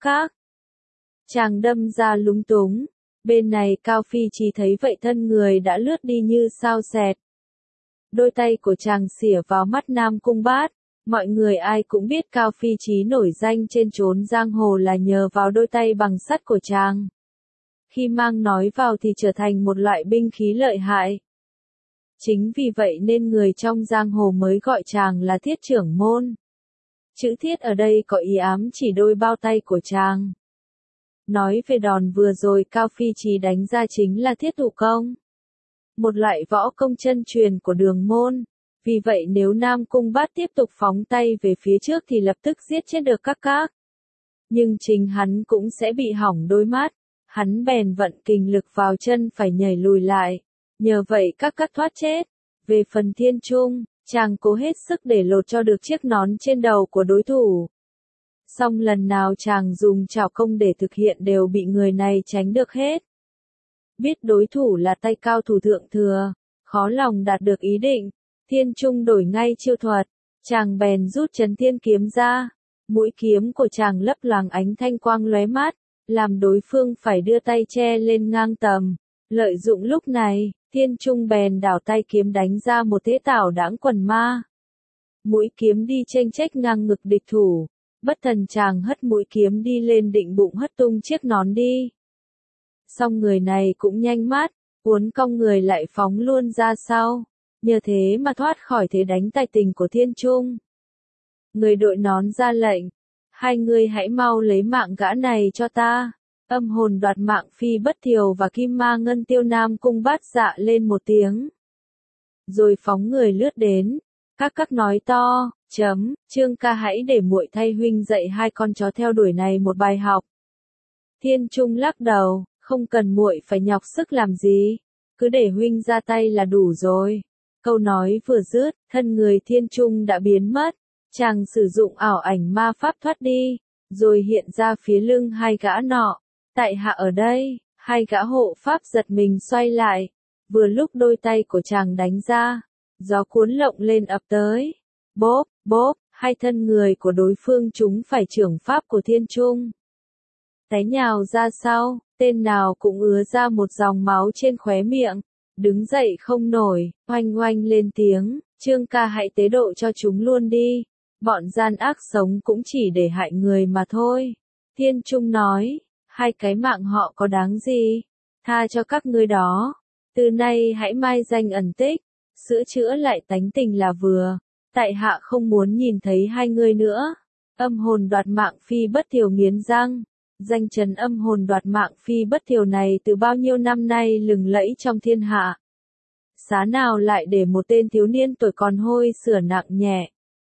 Chàng đâm ra lúng túng. Bên này Cao Phi chỉ thấy vậy thân người đã lướt đi như sao xẹt. Đôi tay của chàng xỉa vào mắt Nam Cung Bát. Mọi người ai cũng biết Cao Phi Chí nổi danh trên chốn giang hồ là nhờ vào đôi tay bằng sắt của chàng. Khi mang nói vào thì trở thành một loại binh khí lợi hại. Chính vì vậy nên người trong giang hồ mới gọi chàng là Thiết trưởng môn. Chữ thiết ở đây có ý ám chỉ đôi bao tay của chàng. Nói về đòn vừa rồi Cao Phi Chí đánh ra chính là thiết thủ công. Một loại võ công chân truyền của Đường môn. Vì vậy nếu Nam Cung Bát tiếp tục phóng tay về phía trước thì lập tức giết chết được các. Nhưng chính hắn cũng sẽ bị hỏng đôi mắt. Hắn bèn vận kình lực vào chân phải nhảy lùi lại. Nhờ vậy các thoát chết. Về phần Thiên Trung, chàng cố hết sức để lột cho được chiếc nón trên đầu của đối thủ. Song lần nào chàng dùng trảo công để thực hiện đều bị người này tránh được hết. Biết đối thủ là tay cao thủ thượng thừa, khó lòng đạt được ý định. Thiên Trung đổi ngay chiêu thuật, chàng bèn rút Trấn Thiên kiếm ra. Mũi kiếm của chàng lấp loáng ánh thanh quang lóe mắt, làm đối phương phải đưa tay che lên ngang tầm. Lợi dụng lúc này, Thiên Trung bèn đảo tay kiếm đánh ra một thế tảo đãng quần ma. Mũi kiếm đi chênh chếch ngang ngực địch thủ. Bất thần chàng hất mũi kiếm đi lên định bụng hất tung chiếc nón đi. Song người này cũng nhanh mắt, uốn cong người lại phóng luôn ra sau. Nhờ thế mà thoát khỏi thế đánh tài tình của Thiên Trung. Người đội nón ra lệnh. Hai người hãy mau lấy mạng gã này cho ta. Âm hồn đoạt mạng Phi bất thiểu và Kim Ma Ngân Tiêu Nam Cung Bát dạ lên một tiếng. Rồi phóng người lướt đến. Các nói to, Trương ca hãy để muội thay huynh dạy hai con chó theo đuổi này một bài học. Thiên Trung lắc đầu, không cần muội phải nhọc sức làm gì. Cứ để huynh ra tay là đủ rồi. Câu nói vừa dứt, thân người Thiên Trung đã biến mất. Chàng sử dụng ảo ảnh ma pháp thoát đi, rồi hiện ra phía lưng hai gã nọ. Tại hạ ở đây, hai gã hộ pháp giật mình xoay lại. Vừa lúc đôi tay của chàng đánh ra, gió cuốn lộng lên ập tới. Bốp, bốp, hai thân người của đối phương chúng phải chưởng pháp của Thiên Trung. Té nhào ra sau, tên nào cũng ứa ra một dòng máu trên khóe miệng. Đứng dậy không nổi, oanh oanh lên tiếng, Trương ca hãy tế độ cho chúng luôn đi. Bọn gian ác sống cũng chỉ để hại người mà thôi. Thiên Trung nói, hai cái mạng họ có đáng gì, tha cho các ngươi đó. Từ nay hãy mai danh ẩn tích, sửa chữa lại tánh tình là vừa. Tại hạ không muốn nhìn thấy hai ngươi nữa. Âm hồn đoạt mạng Phi bất thiểu nghiến răng. Danh trấn âm hồn đoạt mạng Phi bất thiểu này từ bao nhiêu năm nay lừng lẫy trong thiên hạ. Xá nào lại để một tên thiếu niên tuổi còn hôi sửa nặng nhẹ.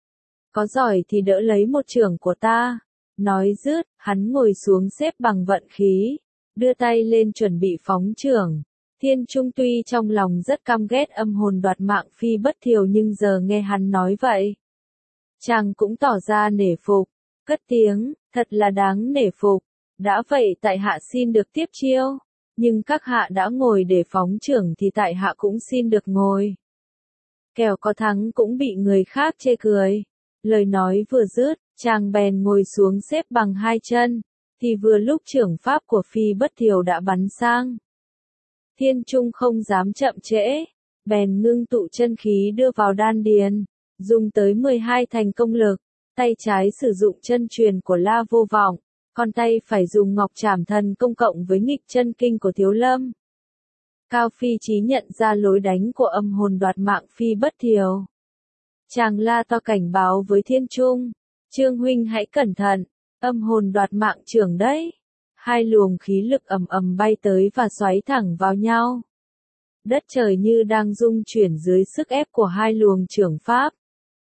có giỏi thì đỡ lấy một chưởng của ta. Nói dứt, hắn ngồi xuống xếp bằng vận khí, đưa tay lên chuẩn bị phóng chưởng. Thiên Trung tuy trong lòng rất căm ghét âm hồn đoạt mạng Phi Bất Thiều nhưng giờ nghe hắn nói vậy, chàng cũng tỏ ra nể phục, cất tiếng, thật là đáng nể phục. Đã vậy tại hạ xin được tiếp chiêu, nhưng các hạ đã ngồi để phóng chưởng thì tại hạ cũng xin được ngồi. Kẻo có thắng cũng bị người khác chê cười. Lời nói vừa dứt, chàng bèn ngồi xuống xếp bằng hai chân, thì vừa lúc chưởng pháp của Phi Bất Thiều đã bắn sang. Thiên Trung không dám chậm trễ, bèn ngưng tụ chân khí đưa vào đan điền, dùng tới 12 thành công lực, tay trái sử dụng chân truyền của La Vô Vọng, còn tay phải dùng Ngọc Trảm Thần công cộng với nghịch chân kinh của Thiếu Lâm. Cao Phi Chí nhận ra lối đánh của âm hồn đoạt mạng Phi Bất Thiều. Chàng la to cảnh báo với Thiên Trung, Trương huynh hãy cẩn thận, âm hồn đoạt mạng chưởng đấy. Hai luồng khí lực ầm ầm bay tới và xoáy thẳng vào nhau. Đất trời như đang rung chuyển dưới sức ép của hai luồng chưởng pháp.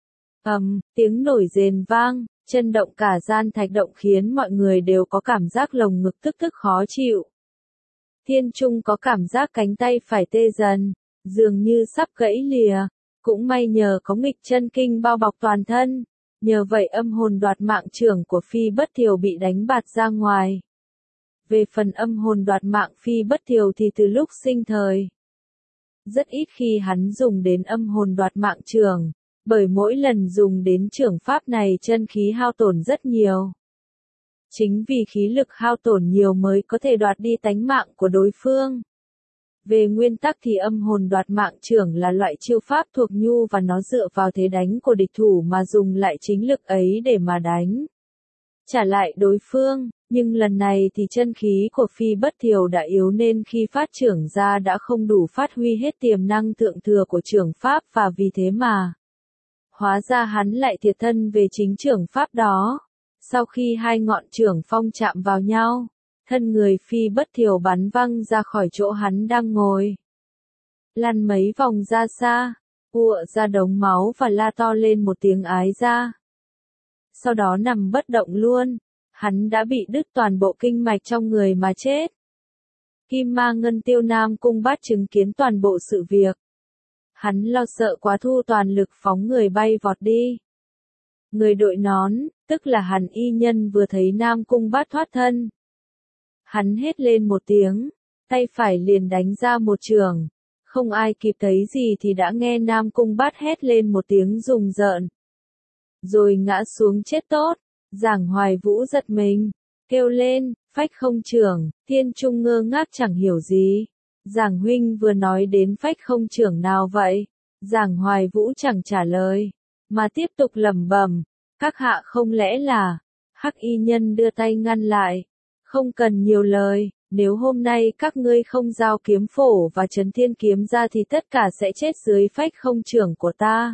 Tiếng nổi rền vang, chân động cả gian thạch động khiến mọi người đều có cảm giác lồng ngực tức tức khó chịu. Thiên Trung có cảm giác cánh tay phải tê dần, dường như sắp gãy lìa. Cũng may nhờ có nghịch chân kinh bao bọc toàn thân, nhờ vậy âm hồn đoạt mạng chưởng của Phi Bất Thiều bị đánh bạt ra ngoài. Về phần âm hồn đoạt mạng Phi Bất Thiều thì từ lúc sinh thời, rất ít khi hắn dùng đến âm hồn đoạt mạng chưởng, bởi mỗi lần dùng đến chưởng pháp này chân khí hao tổn rất nhiều. Chính vì khí lực hao tổn nhiều mới có thể đoạt đi tánh mạng của đối phương. Về nguyên tắc thì âm hồn đoạt mạng chưởng là loại chiêu pháp thuộc nhu và nó dựa vào thế đánh của địch thủ mà dùng lại chính lực ấy để mà đánh trả lại đối phương, nhưng lần này thì chân khí của Phi Bất Thiều đã yếu nên khi phát chưởng ra đã không đủ phát huy hết tiềm năng thượng thừa của chưởng pháp và vì thế mà hóa ra hắn lại thiệt thân về chính chưởng pháp đó. Sau khi hai ngọn chưởng phong chạm vào nhau, thân người Phi Bất Thiều bắn văng ra khỏi chỗ hắn đang ngồi, lăn mấy vòng ra xa, ùa ra đống máu và la to lên một tiếng ái ra. Sau đó nằm bất động luôn, hắn đã bị đứt toàn bộ kinh mạch trong người mà chết. Kim Ma Ngân Tiêu Nam Cung Bát chứng kiến toàn bộ sự việc. Hắn lo sợ quá thu toàn lực phóng người bay vọt đi. Người đội nón, tức là Hàn Y Nhân vừa thấy Nam Cung Bát thoát thân. Hắn hét lên một tiếng, tay phải liền đánh ra một chưởng. Không ai kịp thấy gì thì đã nghe Nam Cung Bát hét lên một tiếng rùng rợn. Rồi ngã xuống chết tốt. Giảng Hoài Vũ giật mình, kêu lên, phách không chưởng. Thiên Trung ngơ ngác chẳng hiểu gì. Giảng huynh vừa nói đến phách không chưởng nào vậy? Giảng Hoài Vũ chẳng trả lời, mà tiếp tục lẩm bẩm, các hạ không lẽ là... Hắc Y Nhân đưa tay ngăn lại, không cần nhiều lời, nếu hôm nay các ngươi không giao kiếm phổ và trấn thiên kiếm ra thì tất cả sẽ chết dưới phách không chưởng của ta.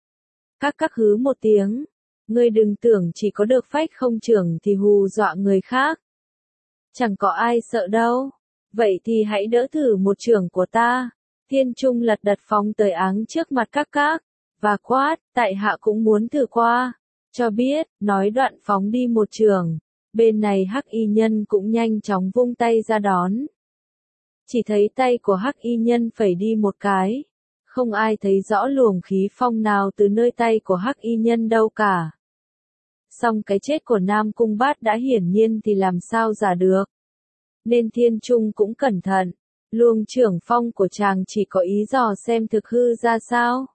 Các hứ một tiếng, ngươi đừng tưởng chỉ có được phách không chưởng thì hù dọa người khác. Chẳng có ai sợ đâu, vậy thì hãy đỡ thử một chưởng của ta. Thiên Trung lật đật phóng tới áng trước mặt các, và quát, tại hạ cũng muốn thử qua, cho biết, nói đoạn phóng đi một chưởng. Bên này Hắc Y Nhân cũng nhanh chóng vung tay ra đón. Chỉ thấy tay của Hắc Y Nhân phẩy đi một cái, không ai thấy rõ luồng khí phong nào từ nơi tay của Hắc Y Nhân đâu cả. Song cái chết của Nam Cung Bát đã hiển nhiên thì làm sao giả được. Nên Thiên Trung cũng cẩn thận, luồng chưởng phong của chàng chỉ có ý dò xem thực hư ra sao.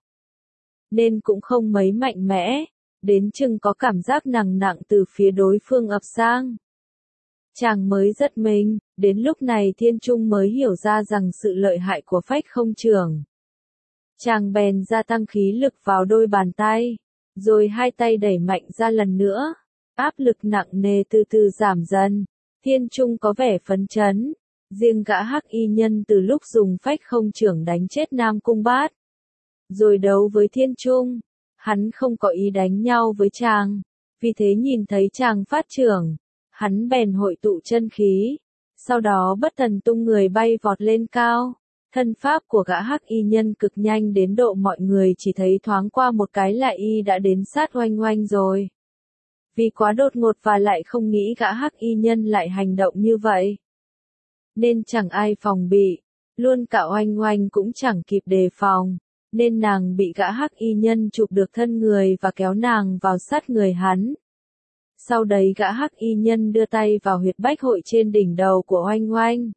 Nên cũng không mấy mạnh mẽ, đến chừng có cảm giác nặng nặng từ phía đối phương ập sang. Chàng mới giật mình, đến lúc này Thiên Trung mới hiểu ra rằng sự lợi hại của phách không chưởng. Chàng bèn gia tăng khí lực vào đôi bàn tay, rồi hai tay đẩy mạnh ra lần nữa, áp lực nặng nề từ từ giảm dần. Thiên Trung có vẻ phấn chấn, riêng gã Hắc Y Nhân từ lúc dùng phách không chưởng đánh chết Nam Cung Bát, rồi đấu với Thiên Trung, hắn không có ý đánh nhau với chàng, vì thế nhìn thấy chàng phát chưởng, hắn bèn hội tụ chân khí, sau đó bất thần tung người bay vọt lên cao, Thân pháp của gã hắc y nhân cực nhanh đến độ mọi người chỉ thấy thoáng qua một cái là y đã đến sát Oanh Oanh rồi. Vì quá đột ngột và lại không nghĩ gã hắc y nhân lại hành động như vậy, nên chẳng ai phòng bị, luôn cả Oanh Oanh cũng chẳng kịp đề phòng, nên nàng bị gã hắc y nhân chụp được thân người và kéo nàng vào sát người hắn. Sau đấy gã hắc y nhân đưa tay vào huyệt bách hội trên đỉnh đầu của Oanh Oanh.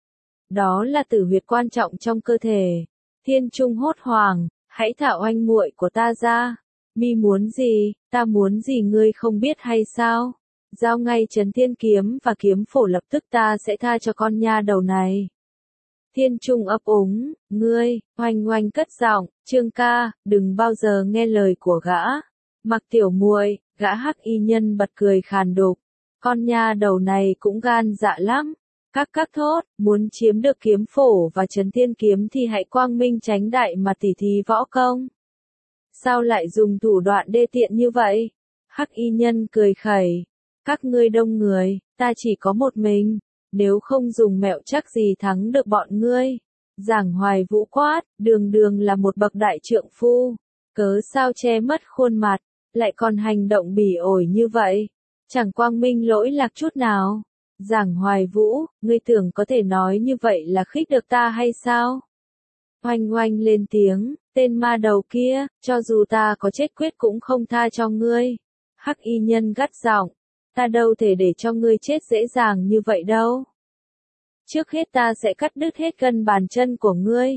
Đó là tử huyệt quan trọng trong cơ thể. Thiên Trung hốt hoảng, hãy thả Oanh muội của ta ra. Mi muốn gì, ta muốn gì ngươi không biết hay sao? Giao ngay Trấn Thiên Kiếm và kiếm phổ lập tức ta sẽ tha cho con nha đầu này. Thiên Trung ấp úng, ngươi, Oanh Oanh cất giọng, Trương ca, đừng bao giờ nghe lời của gã. Mặc tiểu muội, gã hắc y nhân bật cười khàn đục, con nha đầu này cũng gan dạ lắm. Các thốt, muốn chiếm được kiếm phổ và Trấn Thiên Kiếm thì hãy quang minh chánh đại mà tỉ thí võ công. Sao lại dùng thủ đoạn đê tiện như vậy? Hắc y nhân cười khẩy, các ngươi đông người, ta chỉ có một mình, nếu không dùng mẹo chắc gì thắng được bọn ngươi. Giảng Hoài Vũ quát, đường đường là một bậc đại trượng phu, cớ sao che mất khuôn mặt, lại còn hành động bỉ ổi như vậy, chẳng quang minh lỗi lạc chút nào. Giảng Hoài Vũ, ngươi tưởng có thể nói như vậy là khích được ta hay sao? Oanh Oanh lên tiếng, tên ma đầu kia, cho dù ta có chết quyết cũng không tha cho ngươi. Hắc y nhân gắt giọng, ta đâu thể để cho ngươi chết dễ dàng như vậy đâu. Trước hết ta sẽ cắt đứt hết gân bàn chân của ngươi.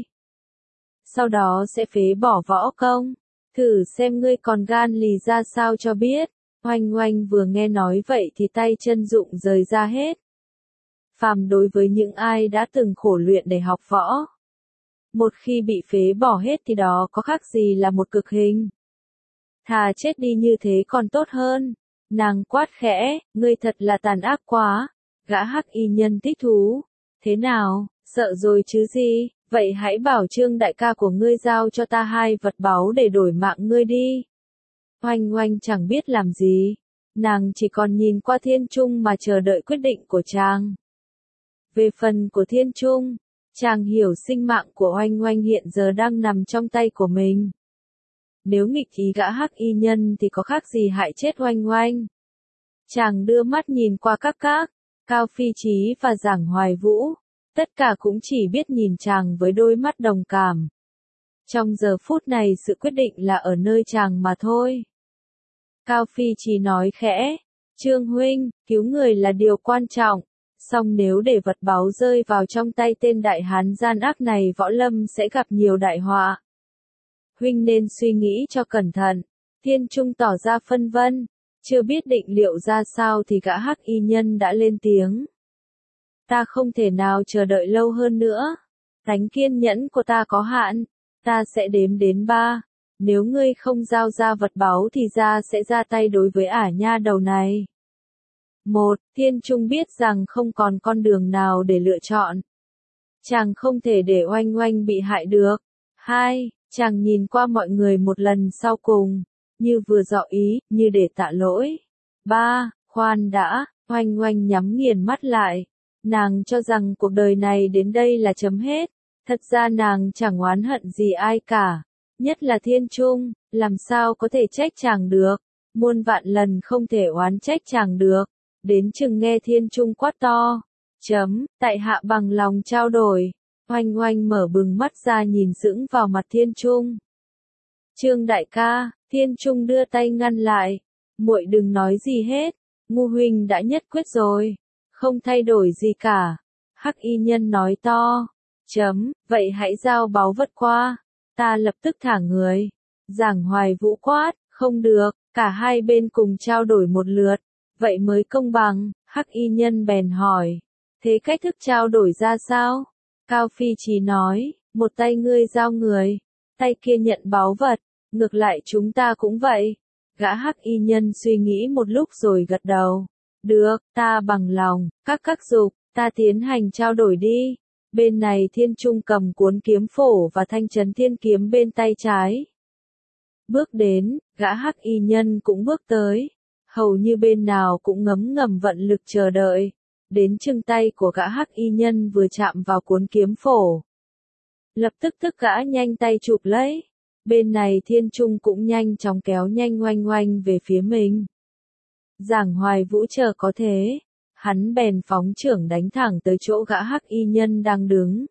Sau đó sẽ phế bỏ võ công. Thử xem ngươi còn gan lì ra sao cho biết. Oanh Oanh vừa nghe nói vậy thì tay chân rụng rời ra hết. Phàm đối với những ai đã từng khổ luyện để học võ, một khi bị phế bỏ hết thì đó có khác gì là một cực hình. Thà chết đi như thế còn tốt hơn. Nàng quát khẽ, ngươi thật là tàn ác quá. Gã hắc y nhân thích thú. Thế nào, sợ rồi chứ gì, vậy hãy bảo Trương đại ca của ngươi giao cho ta 2 vật báu để đổi mạng ngươi đi. Oanh Oanh chẳng biết làm gì, nàng chỉ còn nhìn qua Thiên Trung mà chờ đợi quyết định của chàng. Về phần của Thiên Trung, chàng hiểu sinh mạng của Oanh Oanh hiện giờ đang nằm trong tay của mình. Nếu nghịch ý gã hắc y nhân thì có khác gì hại chết Oanh Oanh. Chàng đưa mắt nhìn qua các Cao Phi Chí và Giảng Hoài Vũ, tất cả cũng chỉ biết nhìn chàng với đôi mắt đồng cảm. Trong giờ phút này sự quyết định là ở nơi chàng mà thôi. Cao Phi Chí nói khẽ, Trương huynh, cứu người là điều quan trọng, song nếu để vật báu rơi vào trong tay tên đại hán gian ác này võ lâm sẽ gặp nhiều đại họa. Huynh nên suy nghĩ cho cẩn thận. Thiên Trung tỏ ra phân vân, chưa biết định liệu ra sao thì gã hắc y nhân đã lên tiếng. Ta không thể nào chờ đợi lâu hơn nữa. Tánh kiên nhẫn của ta có hạn. Ta sẽ đếm đến 3. Nếu ngươi không giao ra vật báu thì ra sẽ ra tay đối với ả nha đầu này. 1. Thiên Trung biết rằng không còn con đường nào để lựa chọn. Chàng không thể để Oanh Oanh bị hại được. 2. Chàng nhìn qua mọi người một lần sau cùng, như vừa dọ ý, như để tạ lỗi. 3. Khoan đã, Oanh Oanh nhắm nghiền mắt lại. Nàng cho rằng cuộc đời này đến đây là chấm hết. Thật ra nàng chẳng oán hận gì ai cả. Nhất là Thiên Trung, làm sao có thể trách chàng được. Muôn vạn lần không thể oán trách chàng được. Đến chừng nghe Thiên Trung quát to. Tại hạ bằng lòng trao đổi. Oanh Oanh mở bừng mắt ra nhìn sững vào mặt Thiên Trung. Trương đại ca, Thiên Trung đưa tay ngăn lại. Muội đừng nói gì hết. Ngu huynh đã nhất quyết rồi. Không thay đổi gì cả. Hắc y nhân nói to. Vậy hãy giao báu vật qua. Ta lập tức thả người. Giảng Hoài Vũ quát, không được, cả hai bên cùng trao đổi một lượt. Vậy mới công bằng. Hắc y nhân bèn hỏi. Thế cách thức trao đổi ra sao? Cao Phi Chí nói, một tay ngươi giao người, tay kia nhận báu vật, ngược lại chúng ta cũng vậy. Gã hắc y nhân suy nghĩ một lúc rồi gật đầu. Được, ta bằng lòng, các dục, ta tiến hành trao đổi đi. Bên này Thiên Trung cầm cuốn kiếm phổ và thanh Trấn Thiên Kiếm bên tay trái. Bước đến, gã hắc y nhân cũng bước tới. Hầu như bên nào cũng ngấm ngầm vận lực chờ đợi. Đến chừng tay của gã hắc y nhân vừa chạm vào cuốn kiếm phổ. Lập tức gã nhanh tay chụp lấy. Bên này Thiên Trung cũng nhanh chóng kéo nhanh oanh oanh về phía mình. Giảng Hoài Vũ chờ có thế, hắn bèn phóng chưởng đánh thẳng tới chỗ gã hắc y nhân đang đứng.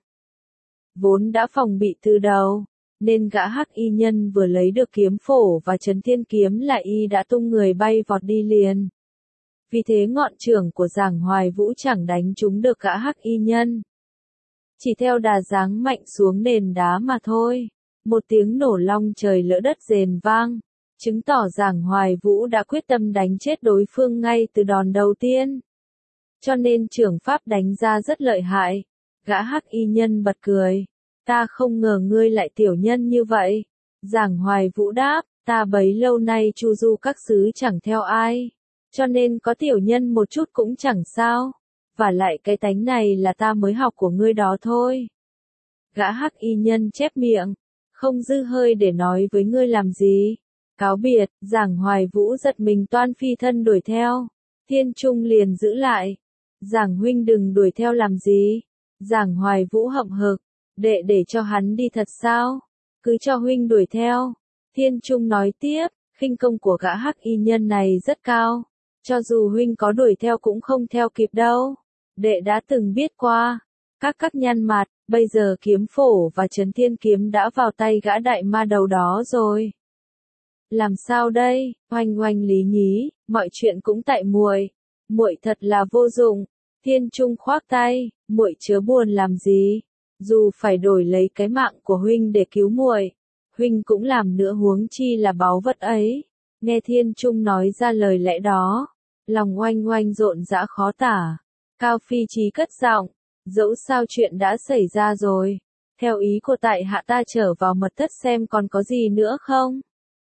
Vốn đã phòng bị từ đầu, nên gã hắc y nhân vừa lấy được kiếm phổ và Chấn Thiên kiếm là y đã tung người bay vọt đi liền. Vì thế ngọn chưởng của Giảng Hoài Vũ chẳng đánh trúng được gã hắc y nhân. Chỉ theo đà giáng mạnh xuống nền đá mà thôi. Một tiếng nổ long trời lỡ đất rền vang, chứng tỏ Giảng Hoài Vũ đã quyết tâm đánh chết đối phương ngay từ đòn đầu tiên. Cho nên chưởng pháp đánh ra rất lợi hại. Gã hắc y nhân bật cười. Ta không ngờ ngươi lại tiểu nhân như vậy. Giảng Hoài Vũ đáp, ta bấy lâu nay chu du các xứ chẳng theo ai. Cho nên có tiểu nhân một chút cũng chẳng sao. Và lại cái tánh này là ta mới học của ngươi đó thôi. Gã hắc y nhân chép miệng. Không dư hơi để nói với ngươi làm gì. Cáo biệt, Giảng Hoài Vũ giật mình toan phi thân đuổi theo. Thiên Trung liền giữ lại. Giảng huynh đừng đuổi theo làm gì. Giảng Hoài Vũ hậm hực. Đệ để cho hắn đi thật sao? Cứ cho huynh đuổi theo. Thiên Trung nói tiếp, khinh công của gã hắc y nhân này rất cao. Cho dù huynh có đuổi theo cũng không theo kịp đâu. Đệ đã từng biết qua. Các nhăn mặt, bây giờ kiếm phổ và Chấn Thiên kiếm đã vào tay gã đại ma đầu đó rồi. Làm sao đây? Oanh oanh lý nhí, mọi chuyện cũng tại muội. Muội thật là vô dụng. Thiên Trung khoác tay, muội chớ buồn làm gì. Dù phải đổi lấy cái mạng của huynh để cứu muội, huynh cũng làm nữa huống chi là báu vật ấy. Nghe Thiên Trung nói ra lời lẽ đó, lòng oanh oanh rộn rã khó tả. Cao Phi Chí cất giọng, dẫu sao chuyện đã xảy ra rồi. Theo ý của tại hạ ta trở vào mật thất xem còn có gì nữa không?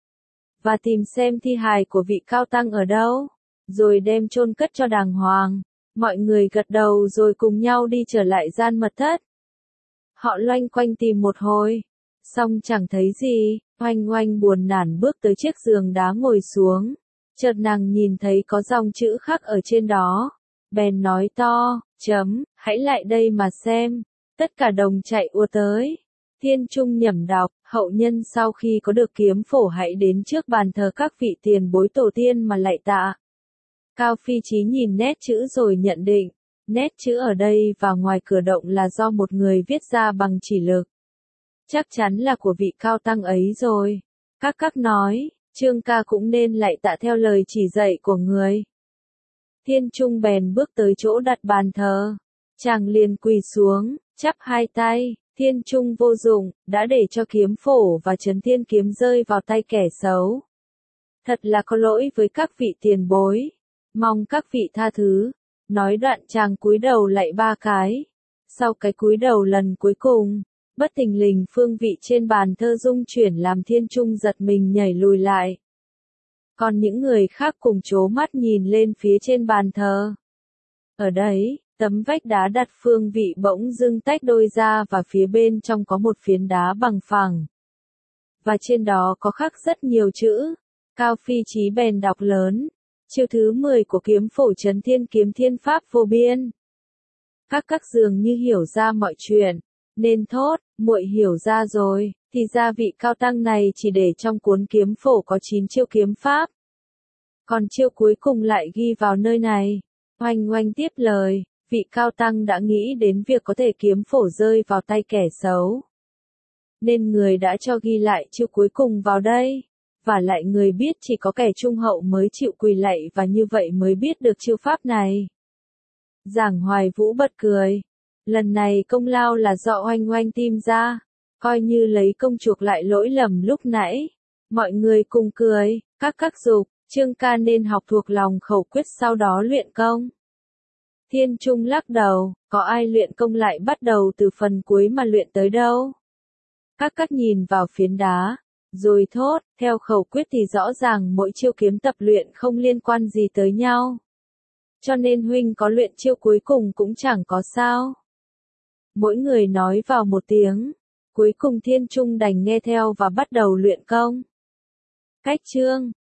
Và tìm xem thi hài của vị cao tăng ở đâu, rồi đem chôn cất cho đàng hoàng. Mọi người gật đầu rồi cùng nhau đi trở lại gian mật thất. Họ loanh quanh tìm một hồi, xong chẳng thấy gì, oanh oanh buồn nản bước tới chiếc giường đá ngồi xuống. Chợt nàng nhìn thấy có dòng chữ khắc ở trên đó. Bèn nói to, hãy lại đây mà xem. Tất cả đồng chạy ùa tới. Thiên Trung nhẩm đọc, hậu nhân sau khi có được kiếm phổ hãy đến trước bàn thờ các vị tiền bối tổ tiên mà lạy tạ. Cao Phi Chí nhìn nét chữ rồi nhận định, nét chữ ở đây và ngoài cửa động là do một người viết ra bằng chỉ lực. Chắc chắn là của vị cao tăng ấy rồi. Các nói, Trương ca cũng nên lạy tạ theo lời chỉ dạy của người. Thiên Trung bèn bước tới chỗ đặt bàn thờ. Chàng liền quỳ xuống, chắp hai tay. Thiên Trung vô dụng, đã để cho kiếm phổ và Chấn Thiên kiếm rơi vào tay kẻ xấu. Thật là có lỗi với các vị tiền bối. Mong các vị tha thứ. Nói đoạn chàng cúi đầu lạy ba cái. Sau cái cúi đầu lần cuối cùng, bất thình lình phương vị trên bàn thơ rung chuyển làm Thiên Trung giật mình nhảy lùi lại. Còn những người khác cùng trố mắt nhìn lên phía trên bàn thờ. Ở đấy, tấm vách đá đặt phương vị bỗng dưng tách đôi ra và phía bên trong có một phiến đá bằng phẳng. Và trên đó có khắc rất nhiều chữ. Cao Phi Chí bèn đọc lớn. Chiêu thứ 10 của kiếm phổ Chấn Thiên kiếm thiên pháp vô biên. Các dường như hiểu ra mọi chuyện, nên thốt, muội hiểu ra rồi, thì ra vị cao tăng này chỉ để trong cuốn kiếm phổ có 9 chiêu kiếm pháp. Còn chiêu cuối cùng lại ghi vào nơi này. Oanh oanh tiếp lời, vị cao tăng đã nghĩ đến việc có thể kiếm phổ rơi vào tay kẻ xấu. Nên người đã cho ghi lại chiêu cuối cùng vào đây. Và lại người biết chỉ có kẻ trung hậu mới chịu quỳ lạy và như vậy mới biết được chiêu pháp này. Giảng Hoài Vũ bật cười. Lần này công lao là do oanh oanh tìm ra. Coi như lấy công chuộc lại lỗi lầm lúc nãy. Mọi người cùng cười, các dục, Trương ca nên học thuộc lòng khẩu quyết sau đó luyện công. Thiên Trung lắc đầu, có ai luyện công lại bắt đầu từ phần cuối mà luyện tới đâu. Các nhìn vào phiến đá. Rồi thốt, theo khẩu quyết thì rõ ràng mỗi chiêu kiếm tập luyện không liên quan gì tới nhau. Cho nên huynh có luyện chiêu cuối cùng cũng chẳng có sao. Mỗi người nói vào một tiếng. Cuối cùng Thiên Trung đành nghe theo và bắt đầu luyện công. Cách chương